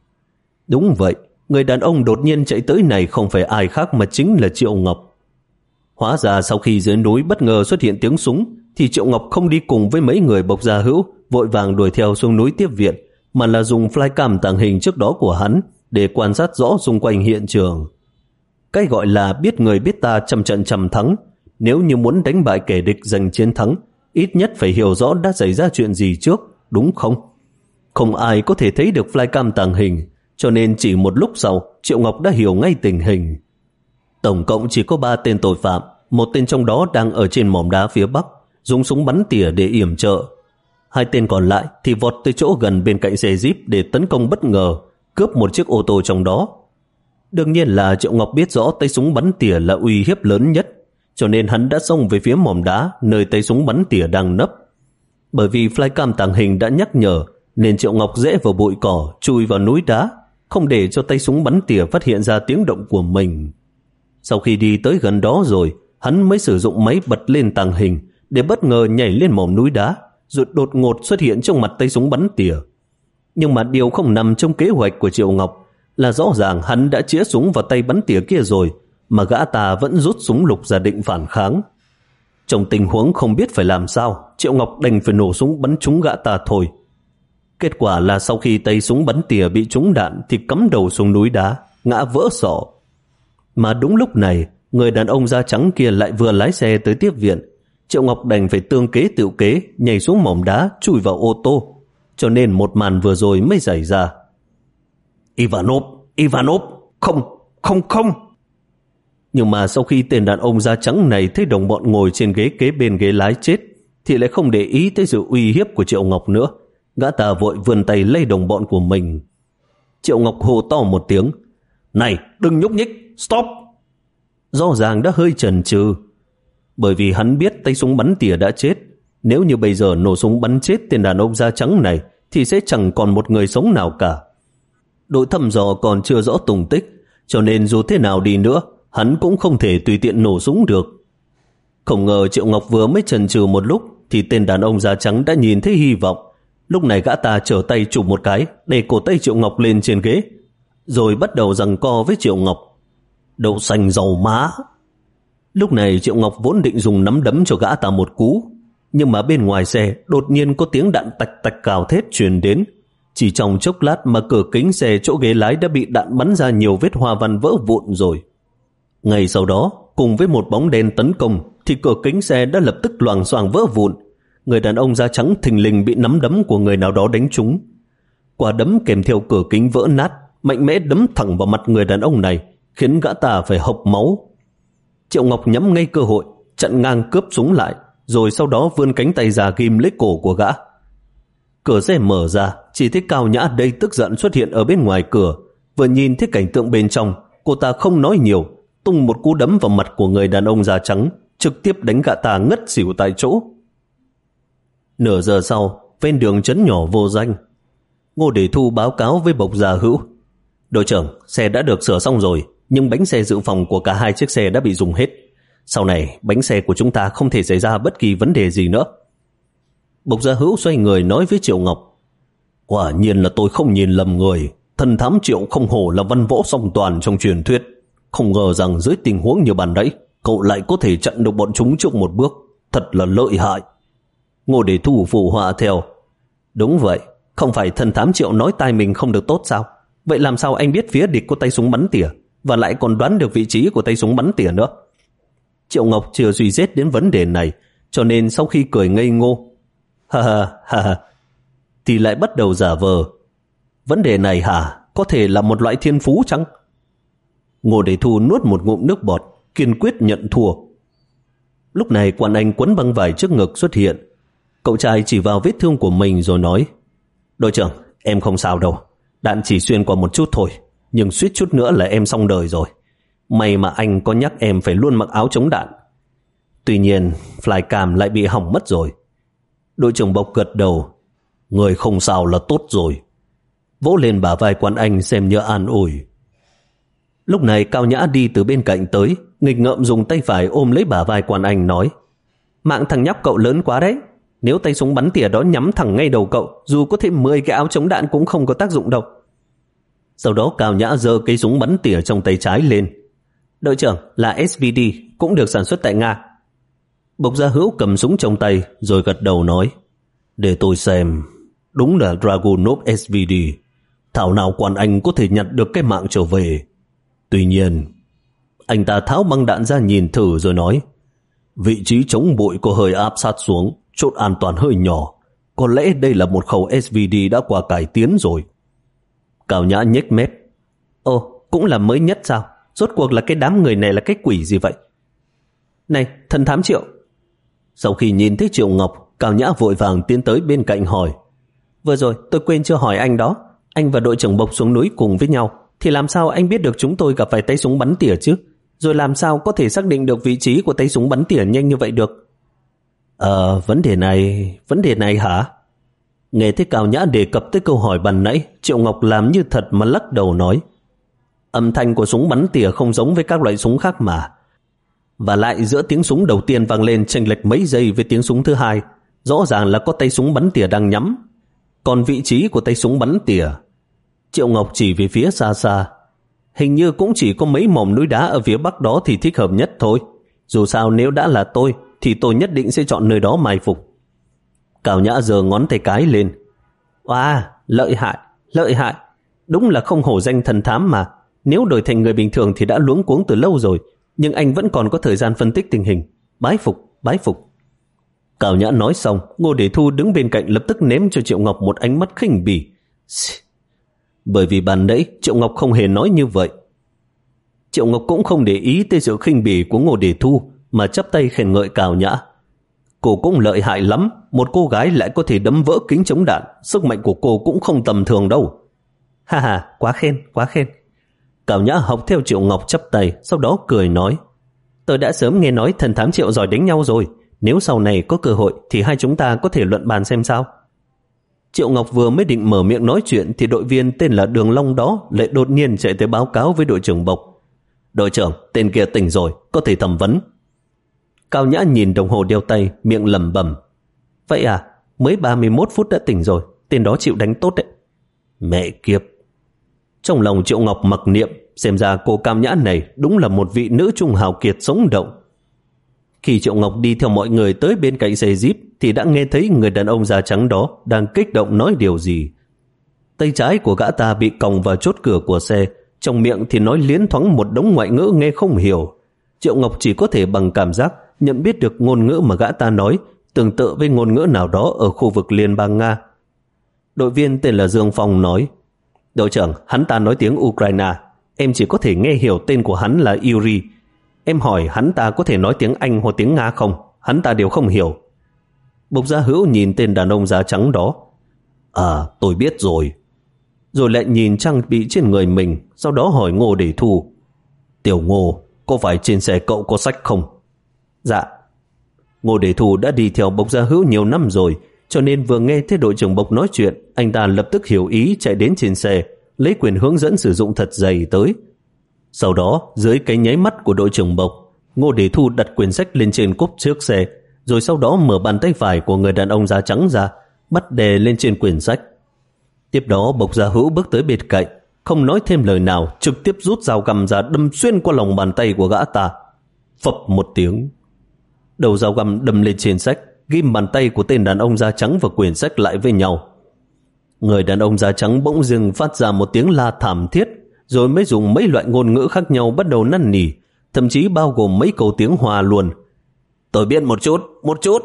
Đúng vậy, người đàn ông đột nhiên chạy tới này không phải ai khác mà chính là Triệu Ngọc. Hóa ra sau khi dưới núi bất ngờ xuất hiện tiếng súng thì Triệu Ngọc không đi cùng với mấy người Bộc Gia Hữu vội vàng đuổi theo xuống núi tiếp viện, mà là dùng flycam tàng hình trước đó của hắn để quan sát rõ xung quanh hiện trường. Cái gọi là biết người biết ta trăm trận trăm thắng, nếu như muốn đánh bại kẻ địch giành chiến thắng, ít nhất phải hiểu rõ đã xảy ra chuyện gì trước, đúng không? Không ai có thể thấy được flycam tàng hình, cho nên chỉ một lúc sau Triệu Ngọc đã hiểu ngay tình hình. Tổng cộng chỉ có ba tên tội phạm, một tên trong đó đang ở trên mỏm đá phía bắc, dùng súng bắn tỉa để yểm trợ. Hai tên còn lại thì vọt tới chỗ gần bên cạnh xe Jeep để tấn công bất ngờ, cướp một chiếc ô tô trong đó. Đương nhiên là Triệu Ngọc biết rõ tay súng bắn tỉa là uy hiếp lớn nhất, cho nên hắn đã xông về phía mỏm đá nơi tay súng bắn tỉa đang nấp. Bởi vì flycam tàng hình đã nhắc nhở, nên Triệu Ngọc rẽ vào bụi cỏ, chui vào núi đá, không để cho tay súng bắn tỉa phát hiện ra tiếng động của mình. Sau khi đi tới gần đó rồi, hắn mới sử dụng máy bật lên tàng hình để bất ngờ nhảy lên mỏm núi đá, rồi đột ngột xuất hiện trong mặt tay súng bắn tỉa. Nhưng mà điều không nằm trong kế hoạch của Triệu Ngọc là rõ ràng hắn đã chĩa súng vào tay bắn tỉa kia rồi, mà gã ta vẫn rút súng lục ra định phản kháng. Trong tình huống không biết phải làm sao, Triệu Ngọc đành phải nổ súng bắn trúng gã ta thôi. Kết quả là sau khi tay súng bắn tỉa bị trúng đạn thì cắm đầu xuống núi đá, ngã vỡ sọ. Mà đúng lúc này, người đàn ông da trắng kia lại vừa lái xe tới tiếp viện. Triệu Ngọc đành phải tương kế tựu kế, nhảy xuống mỏm đá, chui vào ô tô. Cho nên một màn vừa rồi mới xảy ra. Ivanov, Ivanov, không, không, không. Nhưng mà sau khi tên đàn ông da trắng này thấy đồng bọn ngồi trên ghế kế bên ghế lái chết, thì lại không để ý tới sự uy hiếp của Triệu Ngọc nữa. Gã ta vội vươn tay lấy đồng bọn của mình. Triệu Ngọc hô to một tiếng. Này, đừng nhúc nhích, stop. Rõ ràng đã hơi chần chừ, bởi vì hắn biết tay súng bắn tỉa đã chết. Nếu như bây giờ nổ súng bắn chết tên đàn ông da trắng này thì sẽ chẳng còn một người sống nào cả. Đội thăm dò còn chưa rõ tung tích, cho nên dù thế nào đi nữa, hắn cũng không thể tùy tiện nổ súng được. Không ngờ Triệu Ngọc vừa mới chần chừ một lúc thì tên đàn ông da trắng đã nhìn thấy hy vọng. Lúc này gã ta trở tay chụp một cái, đè cổ tay Triệu Ngọc lên trên ghế, rồi bắt đầu giằng co với Triệu Ngọc. Đậu xanh dầu má. Lúc này Triệu Ngọc vốn định dùng nắm đấm cho gã ta một cú, Nhưng mà bên ngoài xe đột nhiên có tiếng đạn tạch tạch cào thét truyền đến. Chỉ trong chốc lát mà cửa kính xe chỗ ghế lái đã bị đạn bắn ra nhiều vết hoa văn vỡ vụn rồi. Ngay sau đó, cùng với một bóng đen tấn công, thì cửa kính xe đã lập tức loảng xoảng vỡ vụn. Người đàn ông da trắng thình lình bị nắm đấm của người nào đó đánh trúng. Quả đấm kèm theo cửa kính vỡ nát, mạnh mẽ đấm thẳng vào mặt người đàn ông này, khiến gã ta phải hộc máu. Triệu Ngọc nhắm ngay cơ hội, chặn ngang cướp súng lại, rồi sau đó vươn cánh tay ra ghim lấy cổ của gã. Cửa xe mở ra, chỉ thấy Cao Nhã đầy tức giận xuất hiện ở bên ngoài cửa. Vừa nhìn thấy cảnh tượng bên trong, cô ta không nói nhiều, tung một cú đấm vào mặt của người đàn ông da trắng, trực tiếp đánh gã ta ngất xỉu tại chỗ. Nửa giờ sau, ven đường trấn nhỏ vô danh, Ngô Đề Thu báo cáo với Bộc Gia Hữu: đội trưởng, xe đã được sửa xong rồi, nhưng bánh xe dự phòng của cả hai chiếc xe đã bị dùng hết. Sau này, bánh xe của chúng ta không thể xảy ra bất kỳ vấn đề gì nữa. Bộc Gia Hữu xoay người nói với Triệu Ngọc: quả nhiên là tôi không nhìn lầm người. Thần thám Triệu không hổ là văn võ song toàn trong truyền thuyết. Không ngờ rằng dưới tình huống như bàn nãy, cậu lại có thể chặn được bọn chúng trước một bước. Thật là lợi hại. Ngô Đề Thu phụ họa theo: đúng vậy, không phải thần thám Triệu nói tai mình không được tốt sao? Vậy làm sao anh biết phía địch có tay súng bắn tỉa, và lại còn đoán được vị trí của tay súng bắn tỉa nữa? Triệu Ngọc chưa suy xét đến vấn đề này, cho nên sau khi cười ngây ngô, ha ha ha ha, thì lại bắt đầu giả vờ: vấn đề này hả, có thể là một loại thiên phú chăng? Ngô Đề Thu nuốt một ngụm nước bọt, kiên quyết nhận thua. Lúc này Quan Anh quấn băng vải trước ngực xuất hiện. Cậu trai chỉ vào vết thương của mình rồi nói: đội trưởng, em không sao đâu, đạn chỉ xuyên qua một chút thôi, nhưng suýt chút nữa là em xong đời rồi. May mà anh có nhắc em phải luôn mặc áo chống đạn. Tuy nhiên flycam lại bị hỏng mất rồi. Đội trưởng Bộc gật đầu: người không sao là tốt rồi. Vỗ lên bả vai Quan Anh xem như an ủi. Lúc này Cao Nhã đi từ bên cạnh tới, nghịch ngợm dùng tay phải ôm lấy bả vai Quan Anh nói: mạng thằng nhóc cậu lớn quá đấy. Nếu tay súng bắn tỉa đó nhắm thẳng ngay đầu cậu, dù có thêm mười cái áo chống đạn cũng không có tác dụng đâu. Sau đó Cao Nhã giơ cây súng bắn tỉa trong tay trái lên: đội trưởng, là ét vê đê, cũng được sản xuất tại Nga. Bộc Gia Hữu cầm súng trong tay rồi gật đầu nói: để tôi xem. Đúng là Dragunov ét vê đê. Thảo nào Quan Anh có thể nhặt được cái mạng trở về. Tuy nhiên, anh ta tháo băng đạn ra nhìn thử rồi nói: vị trí chống bụi có hơi áp sát xuống, chốt an toàn hơi nhỏ. Có lẽ đây là một khẩu ét vê đê đã qua cải tiến rồi. Cao Nhã nhếch mép: ồ, cũng là mới nhất sao? Rốt cuộc là cái đám người này là cái quỷ gì vậy? Này, thần thám Triệu. Sau khi nhìn thấy Triệu Ngọc, Cao Nhã vội vàng tiến tới bên cạnh hỏi: vừa rồi tôi quên chưa hỏi anh đó, anh và đội trưởng Bộc xuống núi cùng với nhau, thì làm sao anh biết được chúng tôi gặp phải tay súng bắn tỉa chứ? Rồi làm sao có thể xác định được vị trí của tay súng bắn tỉa nhanh như vậy được? Ờ, vấn đề này, vấn đề này hả? Nghe thấy Cao Nhã đề cập tới câu hỏi ban nãy, Triệu Ngọc làm như thật mà lắc đầu nói: âm thanh của súng bắn tỉa không giống với các loại súng khác mà. Và lại giữa tiếng súng đầu tiên vang lên chênh lệch mấy giây với tiếng súng thứ hai, rõ ràng là có tay súng bắn tỉa đang nhắm. Còn vị trí của tay súng bắn tỉa, Triệu Ngọc chỉ về phía xa xa, hình như cũng chỉ có mấy mỏm núi đá ở phía bắc đó thì thích hợp nhất thôi. Dù sao nếu đã là tôi thì tôi nhất định sẽ chọn nơi đó mai phục. Cao Nhã giơ ngón tay cái lên: wow, lợi hại, lợi hại. Đúng là không hổ danh thần thám mà. Nếu đổi thành người bình thường thì đã luống cuống từ lâu rồi, nhưng anh vẫn còn có thời gian phân tích tình hình. Bái phục, bái phục. Cao Nhã nói xong, Ngô Đề Thu đứng bên cạnh lập tức ném cho Triệu Ngọc một ánh mắt khinh bỉ. Bởi vì ban nãy Triệu Ngọc không hề nói như vậy. Triệu Ngọc cũng không để ý tới sự khinh bỉ của Ngô Đề Thu, mà chắp tay khen ngợi Cao Nhã: cô cũng lợi hại lắm, một cô gái lại có thể đấm vỡ kính chống đạn, sức mạnh của cô cũng không tầm thường đâu. Ha ha, quá khen, quá khen. Cao Nhã học theo Triệu Ngọc chắp tay, sau đó cười nói: tôi đã sớm nghe nói thần thám Triệu giỏi đánh nhau rồi, nếu sau này có cơ hội thì hai chúng ta có thể luận bàn xem sao. Triệu Ngọc vừa mới định mở miệng nói chuyện thì đội viên tên là Đường Long đó lại đột nhiên chạy tới báo cáo với đội trưởng Bộc: đội trưởng, tên kia tỉnh rồi, có thể thẩm vấn. Cao Nhã nhìn đồng hồ đeo tay, miệng lẩm bẩm: vậy à, mới ba mươi mốt phút đã tỉnh rồi, tên đó chịu đánh tốt đấy. Mẹ kiếp. Trong lòng Triệu Ngọc mặc niệm, xem ra cô Cao Nhã này đúng là một vị nữ trung hào kiệt sống động. Khi Triệu Ngọc đi theo mọi người tới bên cạnh xe Jeep thì đã nghe thấy người đàn ông da trắng đó đang kích động nói điều gì. Tay trái của gã ta bị còng vào chốt cửa của xe, trong miệng thì nói liến thoáng một đống ngoại ngữ nghe không hiểu. Triệu Ngọc chỉ có thể bằng cảm giác nhận biết được ngôn ngữ mà gã ta nói tương tự với ngôn ngữ nào đó ở khu vực Liên bang Nga. Đội viên tên là Dương Phong nói: "Đội trưởng, hắn ta nói tiếng Ukraine, em chỉ có thể nghe hiểu tên của hắn là Yuri. Em hỏi hắn ta có thể nói tiếng Anh hoặc tiếng Nga không, hắn ta đều không hiểu." Bộc Gia Hữu nhìn tên đàn ông da trắng đó: "À, tôi biết rồi." Rồi lại nhìn trang bị trên người mình, sau đó hỏi Ngô Đề Thu: "Tiểu Ngô, có phải trên xe cậu có sách không?" "Dạ." Ngô Đề Thu đã đi theo Bộc Gia Hữu nhiều năm rồi, cho nên vừa nghe thấy đội trưởng Bộc nói chuyện, anh ta lập tức hiểu ý chạy đến trên xe, lấy quyền hướng dẫn sử dụng thật dày tới. Sau đó, dưới cái nháy mắt của đội trưởng Bộc, Ngô Đề Thu đặt quyển sách lên trên cốp trước xe, rồi sau đó mở bàn tay phải của người đàn ông da trắng ra, bắt đè lên trên quyển sách. Tiếp đó Bộc Gia Hữu bước tới bên cạnh, không nói thêm lời nào, trực tiếp rút dao găm ra đâm xuyên qua lòng bàn tay của gã ta. Phập một tiếng, đầu dao găm đâm lên trên sách, ghim bàn tay của tên đàn ông da trắng và quyển sách lại với nhau. Người đàn ông da trắng bỗng dưng phát ra một tiếng la thảm thiết, rồi mới dùng mấy loại ngôn ngữ khác nhau bắt đầu năn nỉ, thậm chí bao gồm mấy câu tiếng Hoa luôn. "Tôi biết một chút, một chút."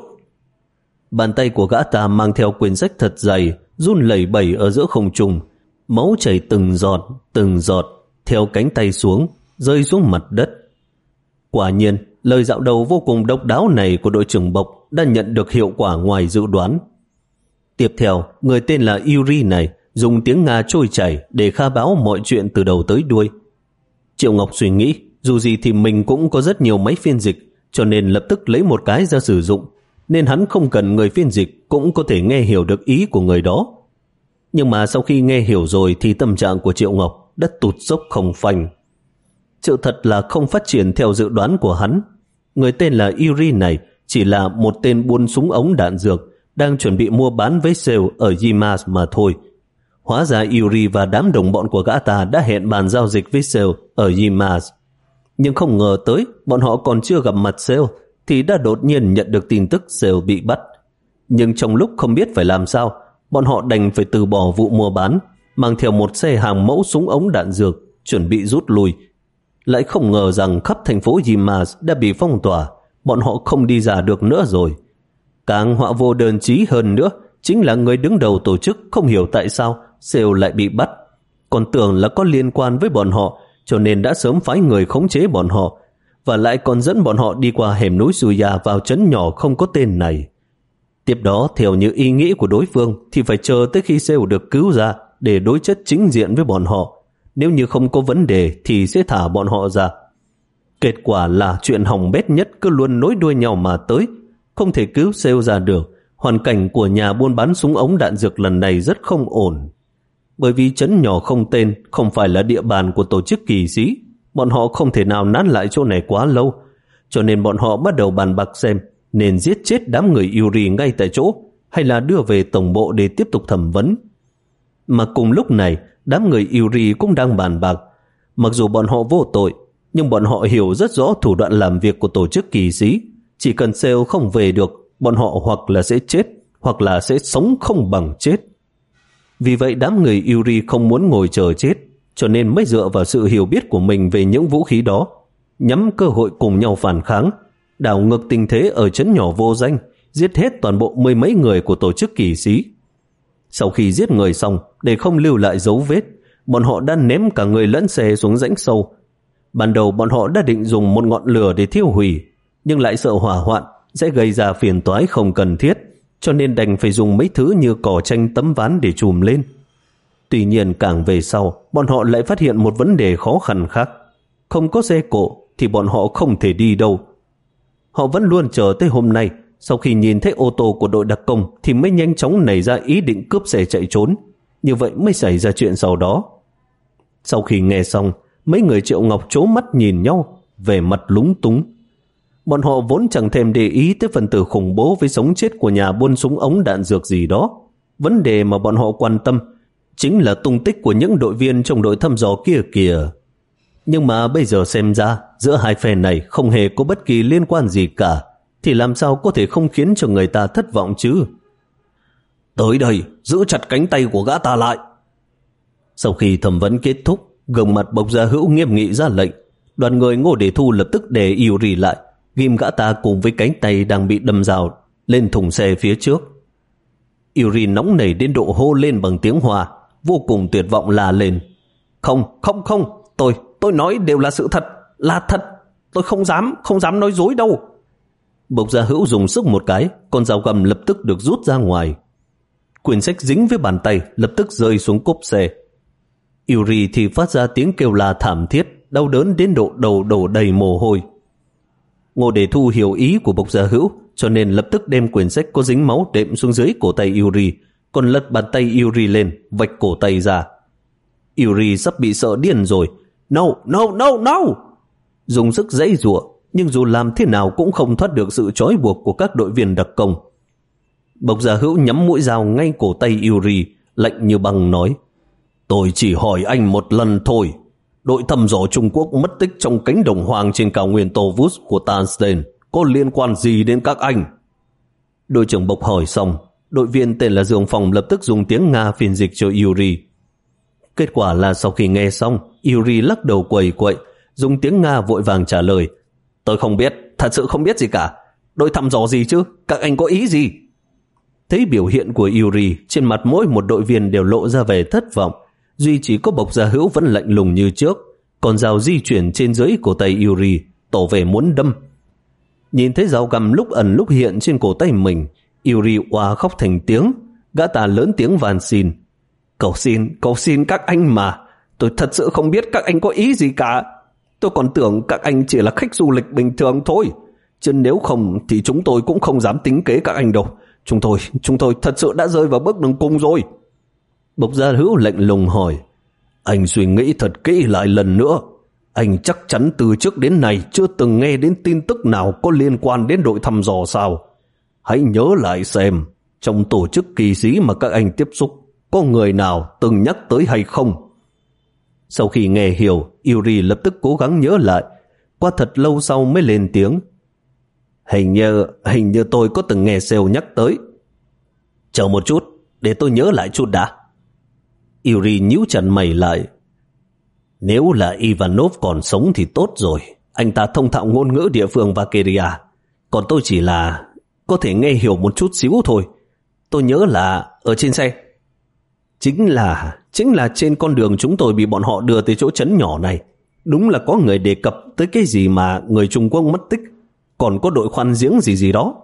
Bàn tay của gã ta mang theo quyển sách thật dày, run lẩy bẩy ở giữa không trung, máu chảy từng giọt, từng giọt, theo cánh tay xuống, rơi xuống mặt đất. Quả nhiên, lời dạo đầu vô cùng độc đáo này của đội trưởng Bộc đã nhận được hiệu quả ngoài dự đoán. Tiếp theo, người tên là Yuri này dùng tiếng Nga trôi chảy để khai báo mọi chuyện từ đầu tới đuôi. Triệu Ngọc suy nghĩ, dù gì thì mình cũng có rất nhiều máy phiên dịch, cho nên lập tức lấy một cái ra sử dụng, nên hắn không cần người phiên dịch cũng có thể nghe hiểu được ý của người đó. Nhưng mà sau khi nghe hiểu rồi thì tâm trạng của Triệu Ngọc đã tụt dốc không phanh. Sự thật là không phát triển theo dự đoán của hắn. Người tên là Yuri này chỉ là một tên buôn súng ống đạn dược đang chuẩn bị mua bán với sale ở Yimas mà thôi. Hóa ra Yuri và đám đồng bọn của gã ta đã hẹn bàn giao dịch với sale ở Yimas. Nhưng không ngờ tới bọn họ còn chưa gặp mặt sale thì đã đột nhiên nhận được tin tức sale bị bắt. Nhưng trong lúc không biết phải làm sao, bọn họ đành phải từ bỏ vụ mua bán, mang theo một xe hàng mẫu súng ống đạn dược, chuẩn bị rút lui. Lại không ngờ rằng khắp thành phố Yimas đã bị phong tỏa, bọn họ không đi ra được nữa rồi. Càng họa vô đơn chí hơn nữa, chính là người đứng đầu tổ chức không hiểu tại sao sale lại bị bắt. Còn tưởng là có liên quan với bọn họ, cho nên đã sớm phái người khống chế bọn họ, và lại còn dẫn bọn họ đi qua hẻm núi Suya vào trấn nhỏ không có tên này. Tiếp đó, theo như ý nghĩ của đối phương, thì phải chờ tới khi sale được cứu ra để đối chất chính diện với bọn họ. Nếu như không có vấn đề thì sẽ thả bọn họ ra. Kết quả là chuyện hỏng bét nhất cứ luôn nối đuôi nhau mà tới, không thể cứu sale ra được. Hoàn cảnh của nhà buôn bán súng ống đạn dược lần này rất không ổn. Bởi vì trấn nhỏ không tên không phải là địa bàn của tổ chức kỳ sĩ, bọn họ không thể nào nán lại chỗ này quá lâu, cho nên bọn họ bắt đầu bàn bạc xem nên giết chết đám người Yuri ngay tại chỗ hay là đưa về tổng bộ để tiếp tục thẩm vấn. Mà cùng lúc này, đám người Yuri cũng đang bàn bạc. Mặc dù bọn họ vô tội, nhưng bọn họ hiểu rất rõ thủ đoạn làm việc của tổ chức kỳ sĩ. Chỉ cần sale không về được, bọn họ hoặc là sẽ chết, hoặc là sẽ sống không bằng chết. Vì vậy đám người Yuri không muốn ngồi chờ chết, cho nên mới dựa vào sự hiểu biết của mình về những vũ khí đó, nhắm cơ hội cùng nhau phản kháng, đảo ngược tình thế ở trấn nhỏ vô danh, giết hết toàn bộ mười mấy người của tổ chức kỳ sĩ. Sau khi giết người xong, để không lưu lại dấu vết, bọn họ đã ném cả người lẫn xe xuống rãnh sâu. Ban đầu bọn họ đã định dùng một ngọn lửa để thiêu hủy, nhưng lại sợ hỏa hoạn sẽ gây ra phiền toái không cần thiết, cho nên đành phải dùng mấy thứ như cỏ tranh tấm ván để trùm lên. Tuy nhiên càng về sau, bọn họ lại phát hiện một vấn đề khó khăn khác. Không có xe cộ thì bọn họ không thể đi đâu. Họ vẫn luôn chờ tới hôm nay, sau khi nhìn thấy ô tô của đội đặc công thì mới nhanh chóng nảy ra ý định cướp xe chạy trốn. Như vậy mới xảy ra chuyện sau đó. Sau khi nghe xong, mấy người Triệu Ngọc trố mắt nhìn nhau, vẻ mặt lúng túng. Bọn họ vốn chẳng thèm để ý tới phần tử khủng bố với sống chết của nhà buôn súng ống đạn dược gì đó. Vấn đề mà bọn họ quan tâm chính là tung tích của những đội viên trong đội thăm dò kia kìa. Nhưng mà bây giờ xem ra, giữa hai phe này không hề có bất kỳ liên quan gì cả. thì làm sao có thể không khiến cho người ta thất vọng chứ? Tới đây, giữ chặt cánh tay của gã ta lại. Sau khi thẩm vấn kết thúc, gương mặt Bộc Gia Hữu nghiêm nghị ra lệnh. Đoàn người Ngô Đề Thu lập tức đè Yuri lại, ghim gã ta cùng với cánh tay đang bị đâm rào lên thùng xe phía trước. Yuri nóng nảy đến độ hô lên bằng tiếng Hoa, vô cùng tuyệt vọng la lên. Không, không, không, tôi, tôi nói đều là sự thật, là thật, tôi không dám, không dám nói dối đâu. Bộc Gia Hữu dùng sức một cái, con dao găm lập tức được rút ra ngoài. Quyển sách dính với bàn tay lập tức rơi xuống cốp xe. Yuri thì phát ra tiếng kêu la thảm thiết, đau đớn đến độ đầu đổ đầy mồ hôi. Ngô Đề Thu hiểu ý của Bộc Gia Hữu, cho nên lập tức đem quyển sách có dính máu đệm xuống dưới cổ tay Yuri, còn lật bàn tay Yuri lên, vạch cổ tay ra. Yuri sắp bị sợ điên rồi. No, no, no, no! Dùng sức giãy giụa, nhưng dù làm thế nào cũng không thoát được sự trói buộc của các đội viên đặc công. Bộc Gia Hữu nhắm mũi dao ngay cổ tay Yuri, lạnh như băng nói: Tôi chỉ hỏi anh một lần thôi. Đội thăm dò Trung Quốc mất tích trong cánh đồng hoang trên cao nguyên Tovus của Tanstein có liên quan gì đến các anh? Đội trưởng Bộc hỏi xong, đội viên tên là Dương Phong lập tức dùng tiếng Nga phiên dịch cho Yuri. Kết quả là sau khi nghe xong, Yuri lắc đầu quầy quậy, dùng tiếng Nga vội vàng trả lời: Tôi không biết, thật sự không biết gì cả. Đội thăm dò gì chứ? Các anh có ý gì? Thấy biểu hiện của Yuri, trên mặt mỗi một đội viên đều lộ ra vẻ thất vọng. Duy chỉ có Bộc Gia Hữu vẫn lạnh lùng như trước, còn dao di chuyển trên dưới cổ tay Yuri, tỏ vẻ muốn đâm. Nhìn thấy dao găm lúc ẩn lúc hiện trên cổ tay mình, Yuri oà khóc thành tiếng. Gã ta lớn tiếng van xin: Cầu xin, cầu xin các anh mà. Tôi thật sự không biết các anh có ý gì cả. Tôi còn tưởng các anh chỉ là khách du lịch bình thường thôi. Chứ nếu không thì chúng tôi cũng không dám tính kế các anh đâu. Chúng tôi, chúng tôi thật sự đã rơi vào bước đường cùng rồi. Bộc Gia Hữu lạnh lùng hỏi: Anh suy nghĩ thật kỹ lại lần nữa. Anh chắc chắn từ trước đến nay chưa từng nghe đến tin tức nào có liên quan đến đội thăm dò sao? Hãy nhớ lại xem, trong tổ chức kỳ sĩ mà các anh tiếp xúc, có người nào từng nhắc tới hay không? Sau khi nghe hiểu, Yuri lập tức cố gắng nhớ lại. Qua thật lâu sau mới lên tiếng: Hình như, hình như tôi có từng nghe Sale nhắc tới. Chờ một chút, để tôi nhớ lại chút đã. Yuri nhíu chặt mày lại. Nếu là Ivanov còn sống thì tốt rồi. Anh ta thông thạo ngôn ngữ địa phương Valkyria. Còn tôi chỉ là có thể nghe hiểu một chút xíu thôi. Tôi nhớ là ở trên xe. Chính là, chính là trên con đường chúng tôi bị bọn họ đưa tới chỗ trấn nhỏ này. Đúng là có người đề cập tới cái gì mà người Trung Quốc mất tích. Còn có đội khoan giếng gì gì đó.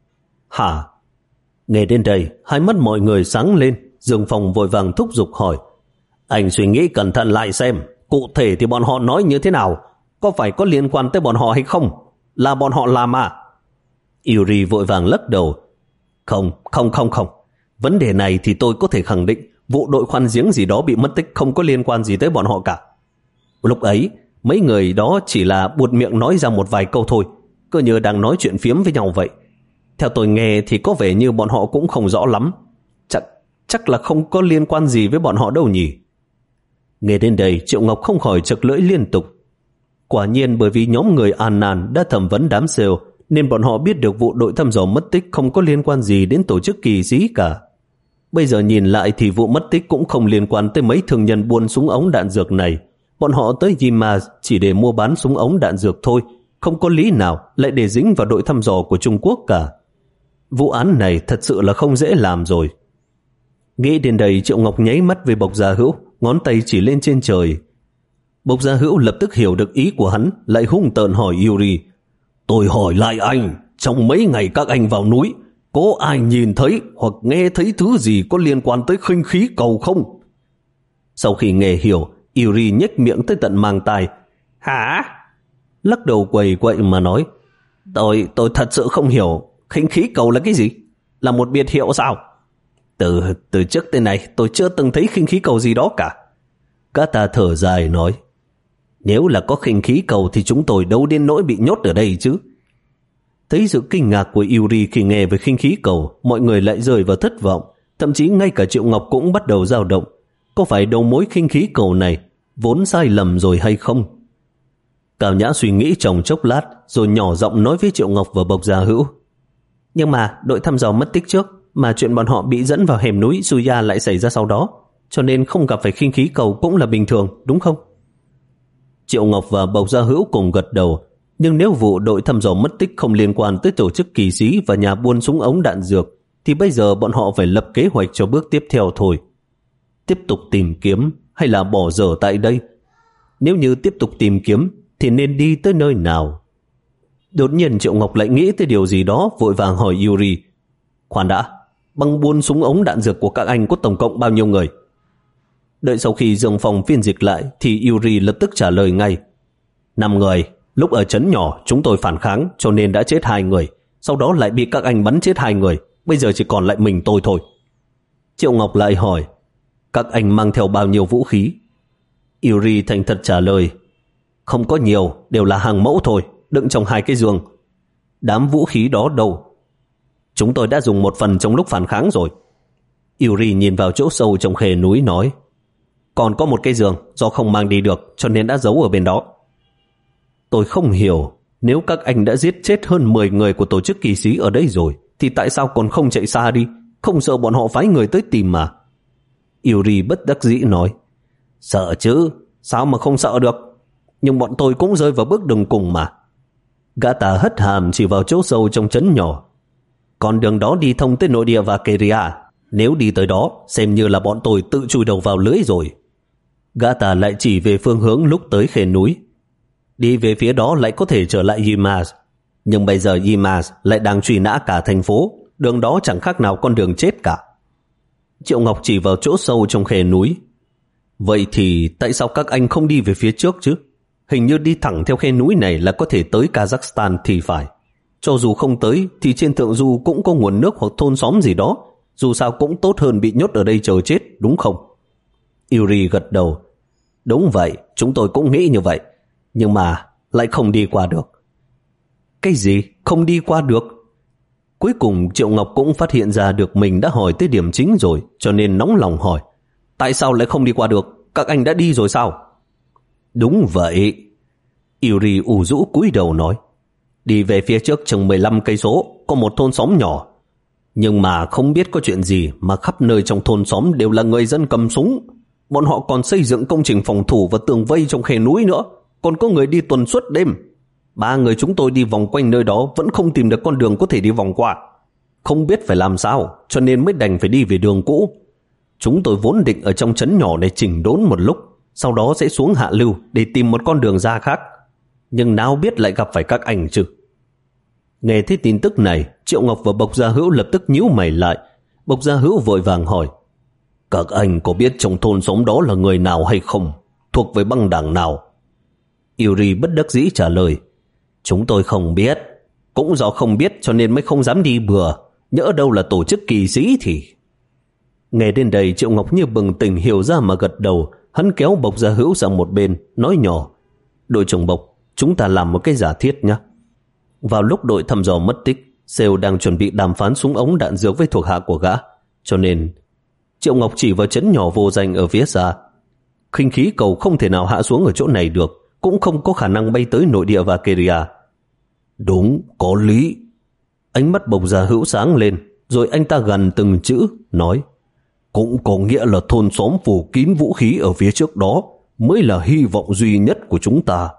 Hả? Nghe đến đây, hai mắt mọi người sáng lên. Dương Phong vội vàng thúc giục hỏi: Anh suy nghĩ cẩn thận lại xem, cụ thể thì bọn họ nói như thế nào? Có phải có liên quan tới bọn họ hay không? Là bọn họ làm à? Yuri vội vàng lắc đầu: Không, không, không, không. Vấn đề này thì tôi có thể khẳng định vụ đội khoan giếng gì đó bị mất tích không có liên quan gì tới bọn họ cả. Lúc ấy, mấy người đó chỉ là buột miệng nói ra một vài câu thôi, cứ như đang nói chuyện phiếm với nhau vậy. Theo tôi nghe thì có vẻ như bọn họ cũng không rõ lắm. Chắc, chắc là không có liên quan gì với bọn họ đâu nhỉ. Nghe đến đây, Triệu Ngọc không khỏi chật lưỡi liên tục. Quả nhiên bởi vì nhóm người An Nan đã thẩm vấn đám Sale, nên bọn họ biết được vụ đội thăm dò mất tích không có liên quan gì đến tổ chức kỳ sĩ cả. Bây giờ nhìn lại thì vụ mất tích cũng không liên quan tới mấy thương nhân buôn súng ống đạn dược này. Bọn họ tới Yima chỉ để mua bán súng ống đạn dược thôi, không có lý nào lại để dính vào đội thăm dò của Trung Quốc cả. Vụ án này thật sự là không dễ làm rồi. Nghĩ đến đây, Triệu Ngọc nháy mắt với Bộc Gia Hữu, ngón tay chỉ lên trên trời. Bộc Gia Hữu lập tức hiểu được ý của hắn, lại hung tợn hỏi Yuri: Tôi hỏi lại anh, trong mấy ngày các anh vào núi, có ai nhìn thấy hoặc nghe thấy thứ gì có liên quan tới khinh khí cầu không? Sau khi nghe hiểu, Yuri nhếch miệng tới tận mang tai. Hả? Lắc đầu quầy quậy mà nói: Tôi, tôi thật sự không hiểu, khinh khí cầu là cái gì? Là một biệt hiệu sao? Từ, từ trước tới nay tôi chưa từng thấy khinh khí cầu gì đó cả. Gã ta thở dài nói: Nếu là có khinh khí cầu thì chúng tôi đâu đến nỗi bị nhốt ở đây chứ. Thấy sự kinh ngạc của Yuri khi nghe về khinh khí cầu, mọi người lại rơi vào thất vọng. Thậm chí ngay cả Triệu Ngọc cũng bắt đầu dao động. Có phải đầu mối khinh khí cầu này vốn sai lầm rồi hay không? Cao Nhã suy nghĩ trong chốc lát rồi nhỏ giọng nói với Triệu Ngọc và Bộc Gia Hữu. Nhưng mà đội thăm dò mất tích trước, mà chuyện bọn họ bị dẫn vào hẻm núi Suya lại xảy ra sau đó, cho nên không gặp phải khinh khí cầu cũng là bình thường, đúng không? Triệu Ngọc và Bộc Gia Hữu cùng gật đầu. Nhưng nếu vụ đội thăm dò mất tích không liên quan tới tổ chức kỳ sĩ và nhà buôn súng ống đạn dược, thì bây giờ bọn họ phải lập kế hoạch cho bước tiếp theo thôi. Tiếp tục tìm kiếm hay là bỏ dở tại đây? Nếu như tiếp tục tìm kiếm thì nên đi tới nơi nào? Đột nhiên Triệu Ngọc lại nghĩ tới điều gì đó, vội vàng hỏi Yuri. Khoan đã, băng buôn súng ống đạn dược của các anh có tổng cộng bao nhiêu người? Đợi sau khi Dương Phong phiên dịch lại thì Yuri lập tức trả lời ngay. Năm người. Lúc ở trấn nhỏ chúng tôi phản kháng cho nên đã chết hai người, sau đó lại bị các anh bắn chết hai người, bây giờ chỉ còn lại mình tôi thôi. Triệu Ngọc lại hỏi, các anh mang theo bao nhiêu vũ khí? Yuri thành thật trả lời, không có nhiều, đều là hàng mẫu thôi, đựng trong hai cái giường. Đám vũ khí đó đâu? Chúng tôi đã dùng một phần trong lúc phản kháng rồi. Yuri nhìn vào chỗ sâu trong khe núi nói, còn có một cái giường do không mang đi được cho nên đã giấu ở bên đó. Tôi không hiểu, nếu các anh đã giết chết hơn mười người của tổ chức kỳ sĩ ở đây rồi, thì tại sao còn không chạy xa đi, không sợ bọn họ phái người tới tìm mà? Yuri bất đắc dĩ nói, sợ chứ, sao mà không sợ được, nhưng bọn tôi cũng rơi vào bước đường cùng mà. Gã ta hất hàm chỉ vào chỗ sâu trong trấn nhỏ. Con đường đó đi thông tới nội địa và Keria, nếu đi tới đó, xem như là bọn tôi tự chui đầu vào lưới rồi. Gã ta lại chỉ về phương hướng lúc tới khe núi. Đi về phía đó lại có thể trở lại Yimas, nhưng bây giờ Yimas lại đang truy nã cả thành phố, đường đó chẳng khác nào con đường chết cả. Triệu Ngọc chỉ vào chỗ sâu trong khe núi. Vậy thì tại sao các anh không đi về phía trước chứ? Hình như đi thẳng theo khe núi này là có thể tới Kazakhstan thì phải. Cho dù không tới thì trên thượng du cũng có nguồn nước hoặc thôn xóm gì đó, dù sao cũng tốt hơn bị nhốt ở đây chờ chết, đúng không? Yuri gật đầu. Đúng vậy, chúng tôi cũng nghĩ như vậy, nhưng mà lại không đi qua được. Cái gì? Không đi qua được? Cuối cùng Triệu Ngọc cũng phát hiện ra được mình đã hỏi tới điểm chính rồi, cho nên nóng lòng hỏi, tại sao lại không đi qua được? Các anh đã đi rồi sao? Đúng vậy. Yuri ủ rũ cúi đầu nói, đi về phía trước chừng mười lăm cây số có một thôn xóm nhỏ, nhưng mà không biết có chuyện gì mà khắp nơi trong thôn xóm đều là người dân cầm súng. Bọn họ còn xây dựng công trình phòng thủ và tường vây trong khe núi nữa, còn có người đi tuần suốt đêm. Ba người chúng tôi đi vòng quanh nơi đó vẫn không tìm được con đường có thể đi vòng qua. Không biết phải làm sao, cho nên mới đành phải đi về đường cũ. Chúng tôi vốn định ở trong trấn nhỏ này chỉnh đốn một lúc, sau đó sẽ xuống hạ lưu để tìm một con đường ra khác. Nhưng nào biết lại gặp phải các anh chứ. Nghe thấy tin tức này, Triệu Ngọc và Bộc Gia Hữu lập tức nhíu mày lại. Bộc Gia Hữu vội vàng hỏi, các anh có biết trong thôn xóm đó là người nào hay không? Thuộc về băng đảng nào? Yuri bất đắc dĩ trả lời, chúng tôi không biết. Cũng do không biết cho nên mới không dám đi bừa, nhỡ đâu là tổ chức kỳ sĩ thì... Nghe đến đây Triệu Ngọc như bừng tỉnh hiểu ra mà gật đầu. Hắn kéo Bộc Gia Hữu sang một bên, nói nhỏ, đội trưởng Bộc, chúng ta làm một cái giả thiết nhé. Vào lúc đội thăm dò mất tích, Sale đang chuẩn bị đàm phán súng ống đạn dược với thuộc hạ của gã, cho nên... Triệu Ngọc chỉ vào trấn nhỏ vô danh ở phía xa. Khinh khí cầu không thể nào hạ xuống ở chỗ này được, cũng không có khả năng bay tới nội địa và Keria. Đúng, có lý. Ánh mắt Bộc Gia Hữu sáng lên, rồi anh ta gằn từng chữ, nói, cũng có nghĩa là thôn xóm phủ kín vũ khí ở phía trước đó mới là hy vọng duy nhất của chúng ta.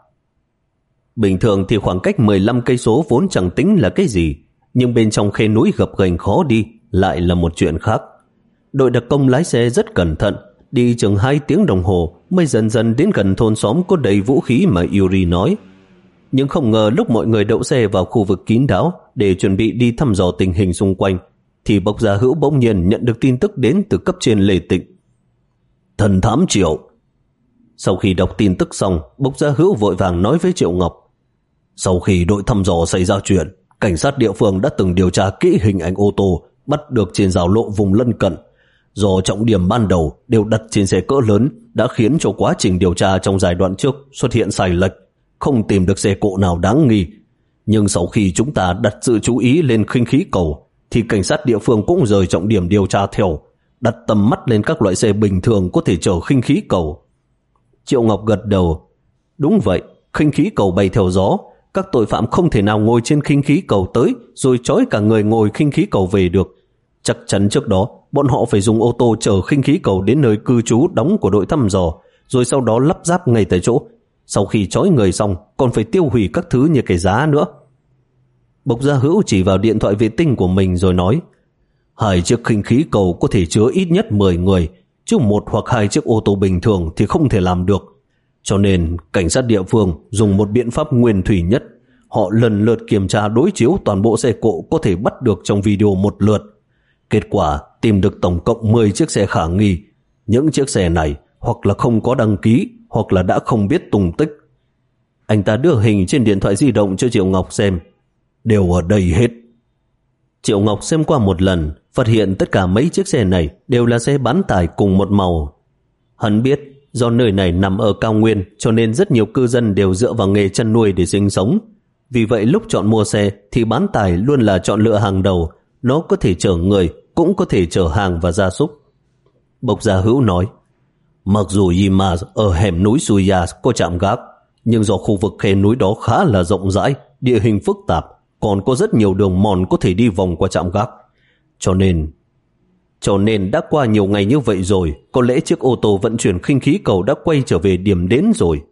Bình thường thì khoảng cách mười lăm cây số vốn chẳng tính là cái gì, nhưng bên trong khe núi gập ghềnh khó đi lại là một chuyện khác. Đội đặc công lái xe rất cẩn thận, đi chừng hai tiếng đồng hồ mới dần dần đến gần thôn xóm có đầy vũ khí mà Yuri nói. Nhưng không ngờ lúc mọi người đậu xe vào khu vực kín đáo để chuẩn bị đi thăm dò tình hình xung quanh, thì Bộc Gia Hữu bỗng nhiên nhận được tin tức đến từ cấp trên Lê Tịnh. Thần thám Triệu. Sau khi đọc tin tức xong, Bộc Gia Hữu vội vàng nói với Triệu Ngọc, sau khi đội thăm dò xảy ra chuyện, cảnh sát địa phương đã từng điều tra kỹ hình ảnh ô tô bắt được trên giao lộ vùng lân cận. Do trọng điểm ban đầu đều đặt trên xe cỡ lớn đã khiến cho quá trình điều tra trong giai đoạn trước xuất hiện sai lệch, không tìm được xe cộ nào đáng nghi. Nhưng sau khi chúng ta đặt sự chú ý lên khinh khí cầu, thì cảnh sát địa phương cũng rời trọng điểm điều tra theo, đặt tầm mắt lên các loại xe bình thường có thể chở khinh khí cầu. Triệu Ngọc gật đầu. Đúng vậy, khinh khí cầu bay theo gió. Các tội phạm không thể nào ngồi trên khinh khí cầu tới rồi trói cả người ngồi khinh khí cầu về được. Chắc chắn trước đó bọn họ phải dùng ô tô chở khinh khí cầu đến nơi cư trú đóng của đội thăm dò, rồi sau đó lắp ráp ngay tại chỗ. Sau khi trói người xong còn phải tiêu hủy các thứ như cái giá nữa. Bộc Gia Hữu chỉ vào điện thoại vệ tinh của mình rồi nói, hai chiếc khinh khí cầu có thể chứa ít nhất mười người, chứ một hoặc hai chiếc ô tô bình thường thì không thể làm được. Cho nên cảnh sát địa phương dùng một biện pháp nguyên thủy nhất. Họ lần lượt kiểm tra đối chiếu toàn bộ xe cộ có thể bắt được trong video một lượt. Kết quả tìm được tổng cộng mười chiếc xe khả nghi. Những chiếc xe này hoặc là không có đăng ký, hoặc là đã không biết tung tích. Anh ta đưa hình trên điện thoại di động cho Triệu Ngọc xem. Đều ở đây hết. Triệu Ngọc xem qua một lần, phát hiện tất cả mấy chiếc xe này đều là xe bán tải cùng một màu. Hắn biết do nơi này nằm ở cao nguyên, cho nên rất nhiều cư dân đều dựa vào nghề chăn nuôi để sinh sống. Vì vậy lúc chọn mua xe thì bán tải luôn là chọn lựa hàng đầu. Nó có thể chở người, cũng có thể chở hàng và gia súc. Bộc Gia Hữu nói, mặc dù Yima ở hẻm núi Suya có trạm gác, nhưng do khu vực khe núi đó khá là rộng rãi, địa hình phức tạp, còn có rất nhiều đường mòn có thể đi vòng qua trạm gác. Cho nên Cho nên đã qua nhiều ngày như vậy rồi, có lẽ chiếc ô tô vận chuyển khinh khí cầu đã quay trở về điểm đến rồi.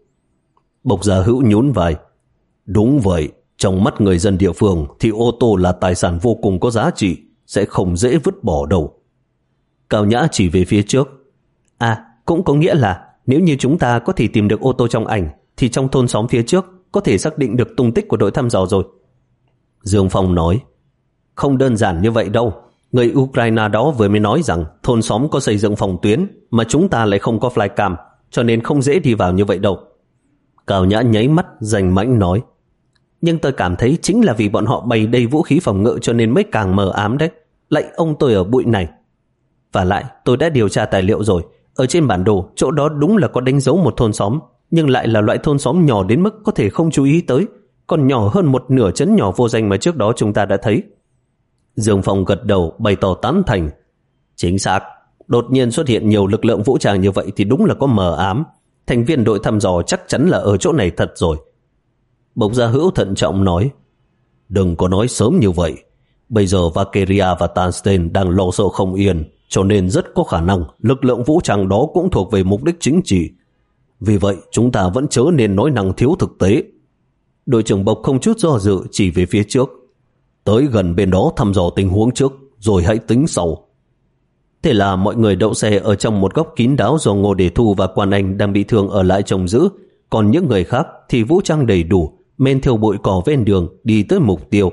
Bộc Gia Hữu nhún vai. Đúng vậy, trong mắt người dân địa phương thì ô tô là tài sản vô cùng có giá trị, sẽ không dễ vứt bỏ đâu. Cao Nhã chỉ về phía trước. À, cũng có nghĩa là nếu như chúng ta có thể tìm được ô tô trong ảnh, thì trong thôn xóm phía trước có thể xác định được tung tích của đội thăm dò rồi. Dương Phong nói, không đơn giản như vậy đâu. Người Ukraine đó vừa mới nói rằng thôn xóm có xây dựng phòng tuyến, mà chúng ta lại không có flycam, cho nên không dễ đi vào như vậy đâu. Cao Nhã nháy mắt rành mãnh nói, nhưng tôi cảm thấy chính là vì bọn họ bày đầy vũ khí phòng ngự cho nên mới càng mờ ám đấy. Lại ông tôi ở bụi này. Và lại tôi đã điều tra tài liệu rồi, ở trên bản đồ chỗ đó đúng là có đánh dấu một thôn xóm, nhưng lại là loại thôn xóm nhỏ đến mức có thể không chú ý tới, còn nhỏ hơn một nửa trấn nhỏ vô danh mà trước đó chúng ta đã thấy. Dương Phong gật đầu bày tỏ tán thành. Chính xác, đột nhiên xuất hiện nhiều lực lượng vũ trang như vậy thì đúng là có mờ ám. Thành viên đội thăm dò chắc chắn là ở chỗ này thật rồi. Bộc Gia Hữu thận trọng nói, đừng có nói sớm như vậy. Bây giờ Valkyria và Tanstein đang lo sợ không yên, cho nên rất có khả năng lực lượng vũ trang đó cũng thuộc về mục đích chính trị. Vì vậy chúng ta vẫn chớ nên nói năng thiếu thực tế. Đội trưởng Bộc không chút do dự chỉ về phía trước. Tới gần bên đó thăm dò tình huống trước, rồi hãy tính sau. Thế là mọi người đậu xe ở trong một góc kín đáo do Ngô Đề Thu và Quan Anh đang bị thương ở lại trông giữ, còn những người khác thì vũ trang đầy đủ, men theo bụi cỏ ven đường đi tới mục tiêu.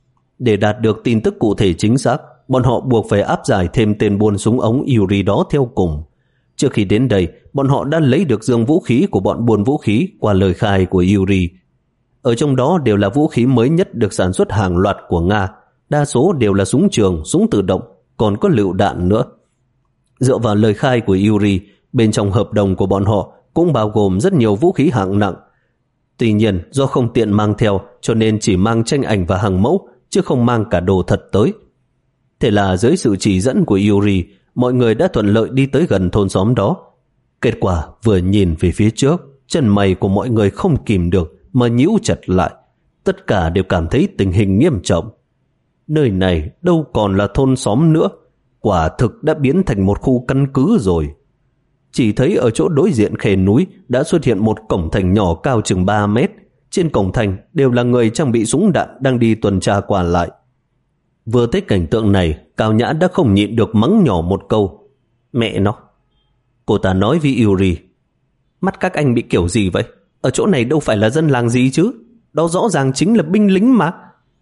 Để đạt được tin tức cụ thể chính xác, bọn họ buộc phải áp giải thêm tên buôn súng ống Yuri đó theo cùng. Trước khi đến đây, bọn họ đã lấy được dương vũ khí của bọn buôn vũ khí qua lời khai của Yuri. Ở trong đó đều là vũ khí mới nhất được sản xuất hàng loạt của Nga, đa số đều là súng trường, súng tự động, còn có lựu đạn nữa. Dựa vào lời khai của Yuri, bên trong hợp đồng của bọn họ cũng bao gồm rất nhiều vũ khí hạng nặng. Tuy nhiên, do không tiện mang theo cho nên chỉ mang tranh ảnh và hàng mẫu, chứ không mang cả đồ thật tới. Thế là dưới sự chỉ dẫn của Yuri, mọi người đã thuận lợi đi tới gần thôn xóm đó. Kết quả vừa nhìn về phía trước, chân mày của mọi người không kìm được mà nhíu chặt lại. Tất cả đều cảm thấy tình hình nghiêm trọng. Nơi này đâu còn là thôn xóm nữa, quả thực đã biến thành một khu căn cứ rồi. Chỉ thấy ở chỗ đối diện khe núi đã xuất hiện một cổng thành nhỏ cao chừng ba mét. Trên cổng thành đều là người trang bị súng đạn đang đi tuần tra qua lại. Vừa thấy cảnh tượng này, Cao Nhã đã không nhịn được mắng nhỏ một câu. Mẹ nó! Cô ta nói với Yuri, mắt các anh bị kiểu gì vậy? Ở chỗ này đâu phải là dân làng gì chứ? Đó rõ ràng chính là binh lính mà.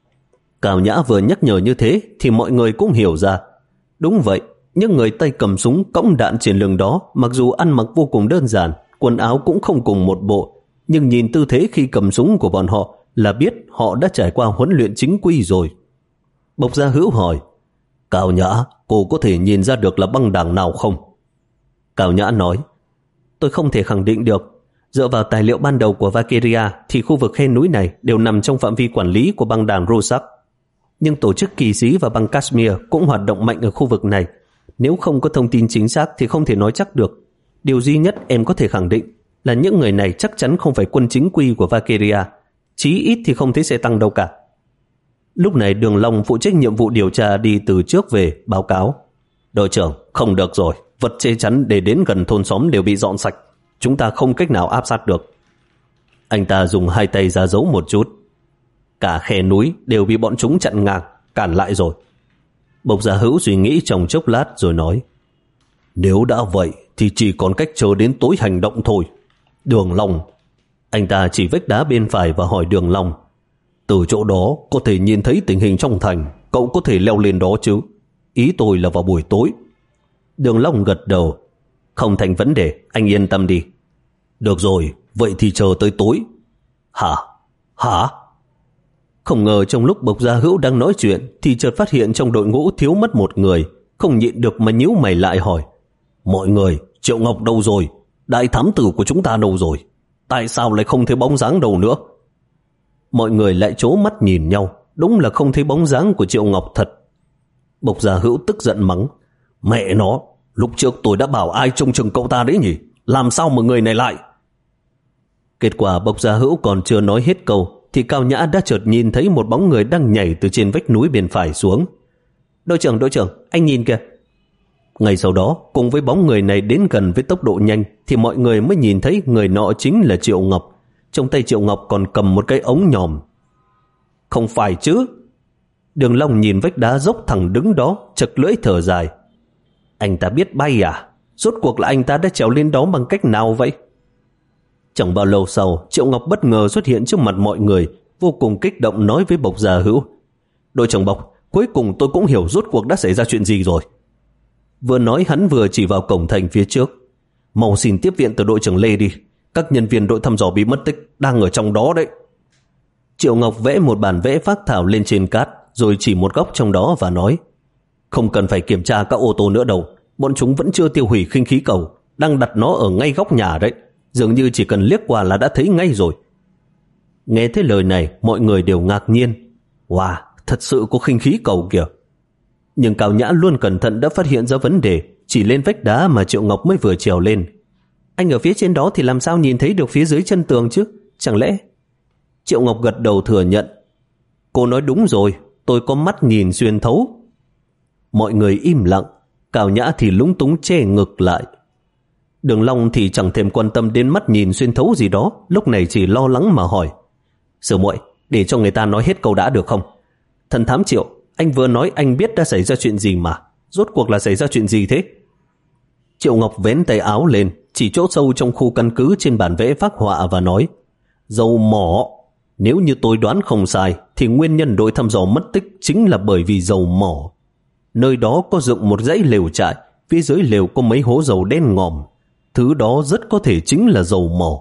Cao Nhã vừa nhắc nhở như thế thì mọi người cũng hiểu ra. Đúng vậy, những người tay cầm súng cõng đạn trên lưng đó mặc dù ăn mặc vô cùng đơn giản, quần áo cũng không cùng một bộ, nhưng nhìn tư thế khi cầm súng của bọn họ là biết họ đã trải qua huấn luyện chính quy rồi. Bộc Gia Hữu hỏi, Cao Nhã, cô có thể nhìn ra được là băng đảng nào không? Cao Nhã nói, tôi không thể khẳng định được. Dựa vào tài liệu ban đầu của Valkyria thì khu vực khe núi này đều nằm trong phạm vi quản lý của băng đảng Rusak. Nhưng tổ chức kỳ sĩ và băng Kashmir cũng hoạt động mạnh ở khu vực này. Nếu không có thông tin chính xác thì không thể nói chắc được. Điều duy nhất em có thể khẳng định, là những người này chắc chắn không phải quân chính quy của Valkyria, chí ít thì không thấy xe tăng đâu cả. Lúc này Đường Long phụ trách nhiệm vụ điều tra đi từ trước về báo cáo. Đội trưởng, không được rồi, vật che chắn để đến gần thôn xóm đều bị dọn sạch, chúng ta không cách nào áp sát được. Anh ta dùng hai tay ra dấu một chút. Cả khe núi đều bị bọn chúng chặn ngang, cản lại rồi. Bộc Gia Hữu suy nghĩ trong chốc lát rồi nói, nếu đã vậy thì chỉ còn cách chờ đến tối hành động thôi. Đường Long, anh ta chỉ vách đá bên phải và hỏi Đường Long, từ chỗ đó có thể nhìn thấy tình hình trong thành, cậu có thể leo lên đó chứ? Ý tôi là vào buổi tối. Đường Long gật đầu, không thành vấn đề, anh yên tâm đi. Được rồi, vậy thì chờ tới tối. Hả? Hả? Không ngờ trong lúc Bộc Gia Hữu đang nói chuyện thì chợt phát hiện trong đội ngũ thiếu mất một người, không nhịn được mà nhíu mày lại hỏi, mọi người, Triệu Ngọc đâu rồi? Đại thám tử của chúng ta đâu rồi? Tại sao lại không thấy bóng dáng đâu nữa? Mọi người lại trố mắt nhìn nhau, đúng là không thấy bóng dáng của Triệu Ngọc thật. Bộc Gia Hữu tức giận mắng, mẹ nó, lúc trước tôi đã bảo ai trông chừng cậu ta đấy nhỉ? Làm sao mà người này lại? Kết quả Bộc Gia Hữu còn chưa nói hết câu thì Cao Nhã đã chợt nhìn thấy một bóng người đang nhảy từ trên vách núi bên phải xuống. Đội trưởng, đội trưởng, anh nhìn kìa. Ngay sau đó, cùng với bóng người này đến gần với tốc độ nhanh thì mọi người mới nhìn thấy người nọ chính là Triệu Ngọc. Trong tay Triệu Ngọc còn cầm một cái ống nhòm. Không phải chứ? Đường Long nhìn vách đá dốc thẳng đứng đó, chật lưỡi thở dài. Anh ta biết bay à? Rốt cuộc là anh ta đã trèo lên đó bằng cách nào vậy? Chẳng bao lâu sau, Triệu Ngọc bất ngờ xuất hiện trước mặt mọi người, vô cùng kích động nói với Bộc Gia Hữu, đội trưởng Bộc, cuối cùng tôi cũng hiểu rốt cuộc đã xảy ra chuyện gì rồi. Vừa nói hắn vừa chỉ vào cổng thành phía trước. Mau xin tiếp viện từ đội trưởng Lê đi, các nhân viên đội thăm dò bị mất tích đang ở trong đó đấy. Triệu Ngọc vẽ một bản vẽ phác thảo lên trên cát, rồi chỉ một góc trong đó và nói, không cần phải kiểm tra các ô tô nữa đâu, bọn chúng vẫn chưa tiêu hủy khinh khí cầu, đang đặt nó ở ngay góc nhà đấy, dường như chỉ cần liếc qua là đã thấy ngay rồi. Nghe thấy lời này, mọi người đều ngạc nhiên. Wow, thật sự có khinh khí cầu kìa. Nhưng Cao Nhã luôn cẩn thận đã phát hiện ra vấn đề, chỉ lên vách đá mà Triệu Ngọc mới vừa trèo lên. Anh ở phía trên đó thì làm sao nhìn thấy được phía dưới chân tường chứ? Chẳng lẽ... Triệu Ngọc gật đầu thừa nhận. Cô nói đúng rồi, tôi có mắt nhìn xuyên thấu. Mọi người im lặng, Cao Nhã thì lúng túng che ngực lại. Đường Long thì chẳng thèm quan tâm đến mắt nhìn xuyên thấu gì đó, lúc này chỉ lo lắng mà hỏi, Sư muội, để cho người ta nói hết câu đã được không? Thần thám Triệu, anh vừa nói anh biết đã xảy ra chuyện gì mà, rốt cuộc là xảy ra chuyện gì thế? Triệu Ngọc vén tay áo lên, chỉ chỗ sâu trong khu căn cứ trên bản vẽ phác họa và nói, dầu mỏ. Nếu như tôi đoán không sai thì nguyên nhân đội thăm dò mất tích chính là bởi vì dầu mỏ. Nơi đó có dựng một dãy lều trại, phía dưới lều có mấy hố dầu đen ngòm, thứ đó rất có thể chính là dầu mỏ.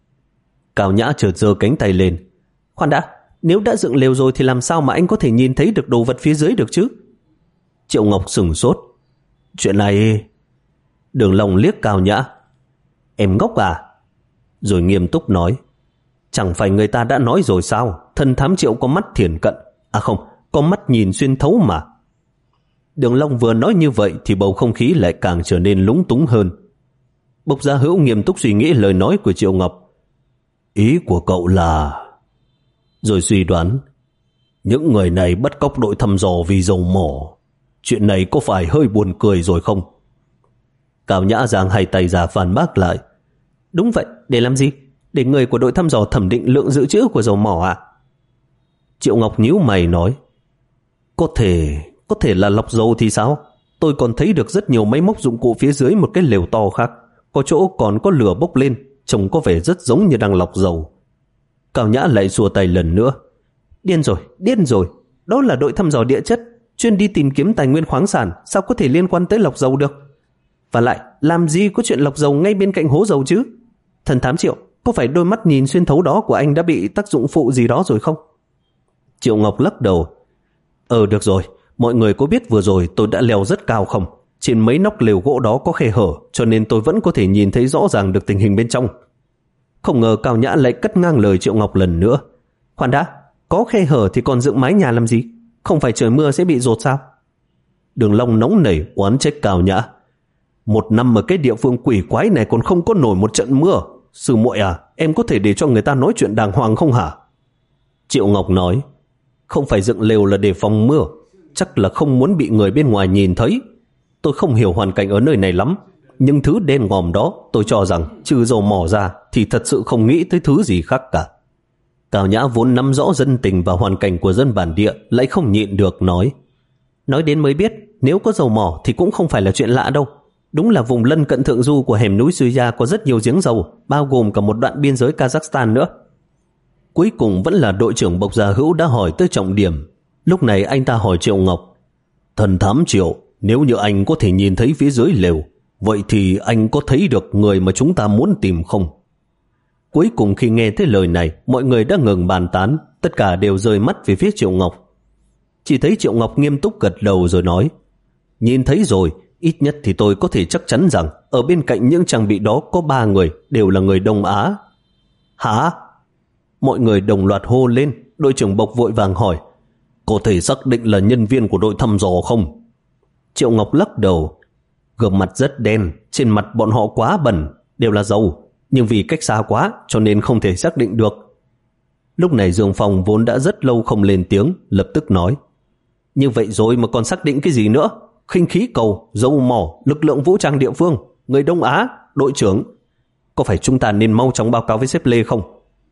Cao Nhã chợt giơ cánh tay lên. Khoan đã, nếu đã dựng lều rồi thì làm sao mà anh có thể nhìn thấy được đồ vật phía dưới được chứ? Triệu Ngọc sửng sốt. Chuyện này... Đường Long liếc Cao Nhã. Em ngốc à? Rồi nghiêm túc nói, chẳng phải người ta đã nói rồi sao, thần thám Triệu có mắt thiển cận, à không, có mắt nhìn xuyên thấu mà. Đường Long vừa nói như vậy thì bầu không khí lại càng trở nên lúng túng hơn. Bộc Gia Hữu nghiêm túc suy nghĩ lời nói của Triệu Ngọc. Ý của cậu là... Rồi suy đoán, những người này bắt cóc đội thăm dò vì dầu mỏ. Chuyện này có phải hơi buồn cười rồi không? Cao Nhã giang hai tay ra phản bác lại. Đúng vậy, để làm gì? Để người của đội thăm dò thẩm định lượng dự trữ của dầu mỏ à? Triệu Ngọc nhíu mày nói, Có thể, có thể là lọc dầu thì sao? Tôi còn thấy được rất nhiều máy móc dụng cụ phía dưới một cái lều to khác, có chỗ còn có lửa bốc lên, trông có vẻ rất giống như đang lọc dầu. Cao Nhã lại xua tay lần nữa. Điên rồi, điên rồi, đó là đội thăm dò địa chất, chuyên đi tìm kiếm tài nguyên khoáng sản, sao có thể liên quan tới lọc dầu được? Và lại, làm gì có chuyện lọc dầu ngay bên cạnh hố dầu chứ? Thần thám Triệu, có phải đôi mắt nhìn xuyên thấu đó của anh đã bị tác dụng phụ gì đó rồi không? Triệu Ngọc lắc đầu. Ờ được rồi, mọi người có biết vừa rồi tôi đã leo rất cao không? Trên mấy nóc lều gỗ đó có khe hở, cho nên tôi vẫn có thể nhìn thấy rõ ràng được tình hình bên trong. Không ngờ Cao Nhã lại cắt ngang lời Triệu Ngọc lần nữa. Khoan đã, có khe hở thì còn dựng mái nhà làm gì? Không phải trời mưa sẽ bị dột sao? Đường Long nóng nảy oán trách Cao Nhã. Một năm ở cái địa phương quỷ quái này còn không có nổi một trận mưa, Sư muội à, em có thể để cho người ta nói chuyện đàng hoàng không hả? Triệu Ngọc nói, không phải dựng lều là để phòng mưa, chắc là không muốn bị người bên ngoài nhìn thấy. Tôi không hiểu hoàn cảnh ở nơi này lắm, nhưng thứ đen ngòm đó tôi cho rằng trừ dầu mỏ ra thì thật sự không nghĩ tới thứ gì khác cả. Cao Nhã vốn nắm rõ dân tình và hoàn cảnh của dân bản địa lại không nhịn được nói, nói đến mới biết nếu có dầu mỏ thì cũng không phải là chuyện lạ đâu. Đúng là vùng lân cận thượng du của hẻm núi Suya có rất nhiều giếng dầu, bao gồm cả một đoạn biên giới Kazakhstan nữa. Cuối cùng vẫn là đội trưởng Bộc Gia Hữu đã hỏi tới trọng điểm. Lúc này anh ta hỏi Triệu Ngọc, thần thám Triệu, nếu như anh có thể nhìn thấy phía dưới lều, vậy thì anh có thấy được người mà chúng ta muốn tìm không? Cuối cùng khi nghe thấy lời này, mọi người đã ngừng bàn tán, tất cả đều rời mắt về phía Triệu Ngọc. Chỉ thấy Triệu Ngọc nghiêm túc gật đầu rồi nói, nhìn thấy rồi, ít nhất thì tôi có thể chắc chắn rằng ở bên cạnh những trang bị đó có ba người, đều là người Đông Á. Hả? Mọi người đồng loạt hô lên. Đội trưởng Bộc vội vàng hỏi, có thể xác định là nhân viên của đội thăm dò không? Triệu Ngọc lắc đầu, gương mặt rất đen, trên mặt bọn họ quá bẩn, đều là dầu, nhưng vì cách xa quá cho nên không thể xác định được. Lúc này Dương Phong vốn đã rất lâu không lên tiếng, lập tức nói, như vậy rồi mà còn xác định cái gì nữa? Khinh khí cầu, dầu mỏ, lực lượng vũ trang địa phương, người Đông Á, đội trưởng, có phải chúng ta nên mau chóng báo cáo với sếp Lê không?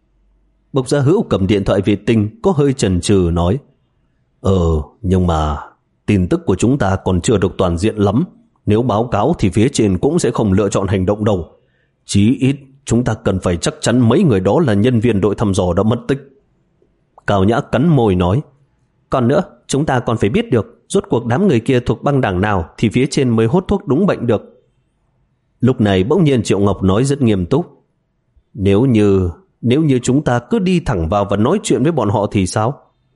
Bộc Gia Hữu cầm điện thoại vệ tinh, có hơi chần chừ nói, Ờ, nhưng mà tin tức của chúng ta còn chưa được toàn diện lắm. Nếu báo cáo thì phía trên cũng sẽ không lựa chọn hành động đâu. Chí ít chúng ta cần phải chắc chắn mấy người đó là nhân viên đội thăm dò đã mất tích. Cao Nhã cắn môi nói, còn nữa, chúng ta còn phải biết được rốt cuộc đám người kia thuộc băng đảng nào thì phía trên mới hốt thuốc đúng bệnh được. Lúc này bỗng nhiên Triệu Ngọc nói rất nghiêm túc, Nếu như Nếu như chúng ta cứ đi thẳng vào và nói chuyện với bọn họ thì sao?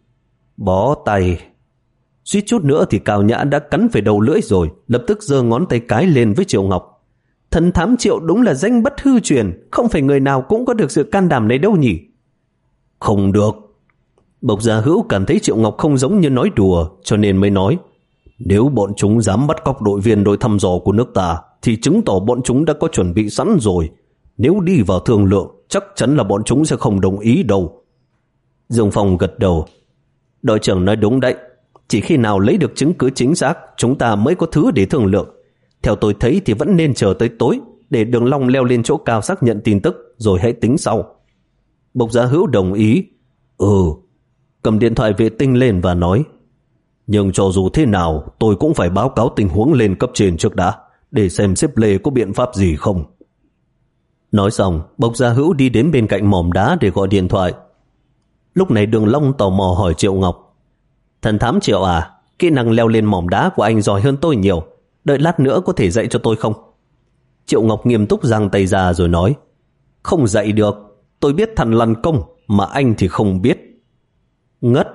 Bó tay. Suýt chút nữa thì Cao Nhã đã cắn phải đầu lưỡi rồi, lập tức giơ ngón tay cái lên với Triệu Ngọc. Thần thám Triệu đúng là danh bất hư truyền, không phải người nào cũng có được sự can đảm này đâu nhỉ? Không được. Bộc Gia Hữu cảm thấy Triệu Ngọc không giống như nói đùa, cho nên mới nói, nếu bọn chúng dám bắt cóc đội viên đội thăm dò của nước ta thì chứng tỏ bọn chúng đã có chuẩn bị sẵn rồi. Nếu đi vào thương lượng, chắc chắn là bọn chúng sẽ không đồng ý đâu. Dương Phong gật đầu, đội trưởng nói đúng đấy, chỉ khi nào lấy được chứng cứ chính xác chúng ta mới có thứ để thương lượng. Theo tôi thấy thì vẫn nên chờ tới tối để Đường Long leo lên chỗ cao xác nhận tin tức rồi hãy tính sau. Bộc Gia Hữu đồng ý. Ừ, cầm điện thoại vệ tinh lên và nói, nhưng cho dù thế nào tôi cũng phải báo cáo tình huống lên cấp trên trước đã, để xem sếp Lê có biện pháp gì không. Nói xong, Bộc Gia Hữu đi đến bên cạnh mỏm đá để gọi điện thoại. Lúc này Đường Long tò mò hỏi Triệu Ngọc, thần thám Triệu à, kỹ năng leo lên mỏm đá của anh giỏi hơn tôi nhiều, đợi lát nữa có thể dạy cho tôi không? Triệu Ngọc nghiêm túc giang tay ra rồi nói, không dạy được, tôi biết thằn lằn công mà anh thì không biết. Ngất.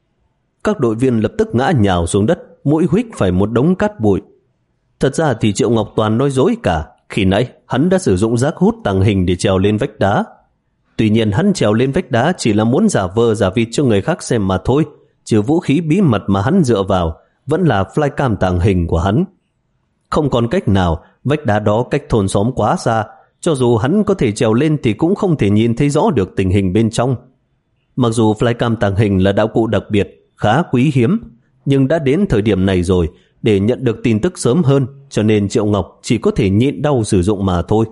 Các đội viên lập tức ngã nhào xuống đất, mũi huých phải một đống cát bụi. Thật ra thì Triệu Ngọc toàn nói dối cả. Khi nãy hắn đã sử dụng giác hút tàng hình để trèo lên vách đá. Tuy nhiên hắn trèo lên vách đá chỉ là muốn giả vờ giả vịt cho người khác xem mà thôi, chứ vũ khí bí mật mà hắn dựa vào vẫn là flycam tàng hình của hắn. Không còn cách nào, vách đá đó cách thôn xóm quá xa, cho dù hắn có thể trèo lên thì cũng không thể nhìn thấy rõ được tình hình bên trong. Mặc dù flycam tàng hình là đạo cụ đặc biệt, khá quý hiếm, nhưng đã đến thời điểm này rồi, để nhận được tin tức sớm hơn, cho nên Triệu Ngọc chỉ có thể nhịn đau sử dụng mà thôi.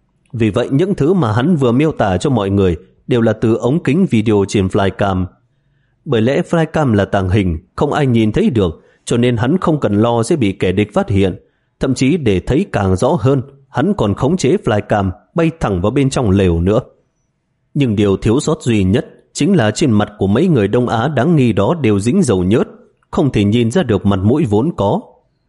Vì vậy những thứ mà hắn vừa miêu tả cho mọi người đều là từ ống kính video trên flycam. Bởi lẽ flycam là tàng hình, không ai nhìn thấy được, cho nên hắn không cần lo sẽ bị kẻ địch phát hiện. Thậm chí để thấy càng rõ hơn, hắn còn khống chế flycam bay thẳng vào bên trong lều nữa. Nhưng điều thiếu sót duy nhất chính là trên mặt của mấy người Đông Á đáng nghi đó đều dính dầu nhớt, không thể nhìn ra được mặt mũi vốn có.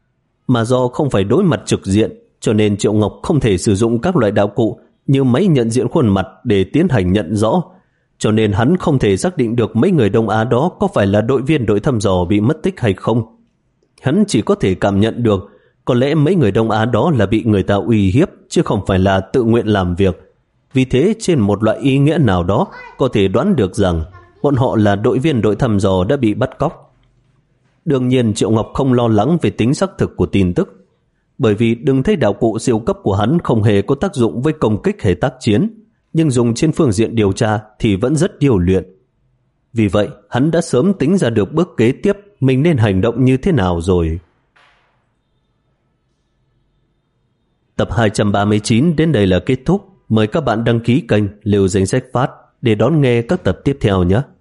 Mà do không phải đối mặt trực diện, cho nên Triệu Ngọc không thể sử dụng các loại đạo cụ như máy nhận diện khuôn mặt để tiến hành nhận rõ, cho nên hắn không thể xác định được mấy người Đông Á đó có phải là đội viên đội thăm dò bị mất tích hay không. Hắn chỉ có thể cảm nhận được có lẽ mấy người Đông Á đó là bị người ta uy hiếp chứ không phải là tự nguyện làm việc. Vì thế trên một loại ý nghĩa nào đó có thể đoán được rằng bọn họ là đội viên đội thăm dò đã bị bắt cóc. Đương nhiên Triệu Ngọc không lo lắng về tính xác thực của tin tức, bởi vì đừng thấy đạo cụ siêu cấp của hắn không hề có tác dụng với công kích hay tác chiến. nhưng dùng trên phương diện điều tra thì vẫn rất điêu luyện. Vì vậy, hắn đã sớm tính ra được bước kế tiếp mình nên hành động như thế nào rồi. Tập hai trăm ba mươi chín đến đây là kết thúc. Mời các bạn đăng ký kênh Liều Danh Sách Phát để đón nghe các tập tiếp theo nhé.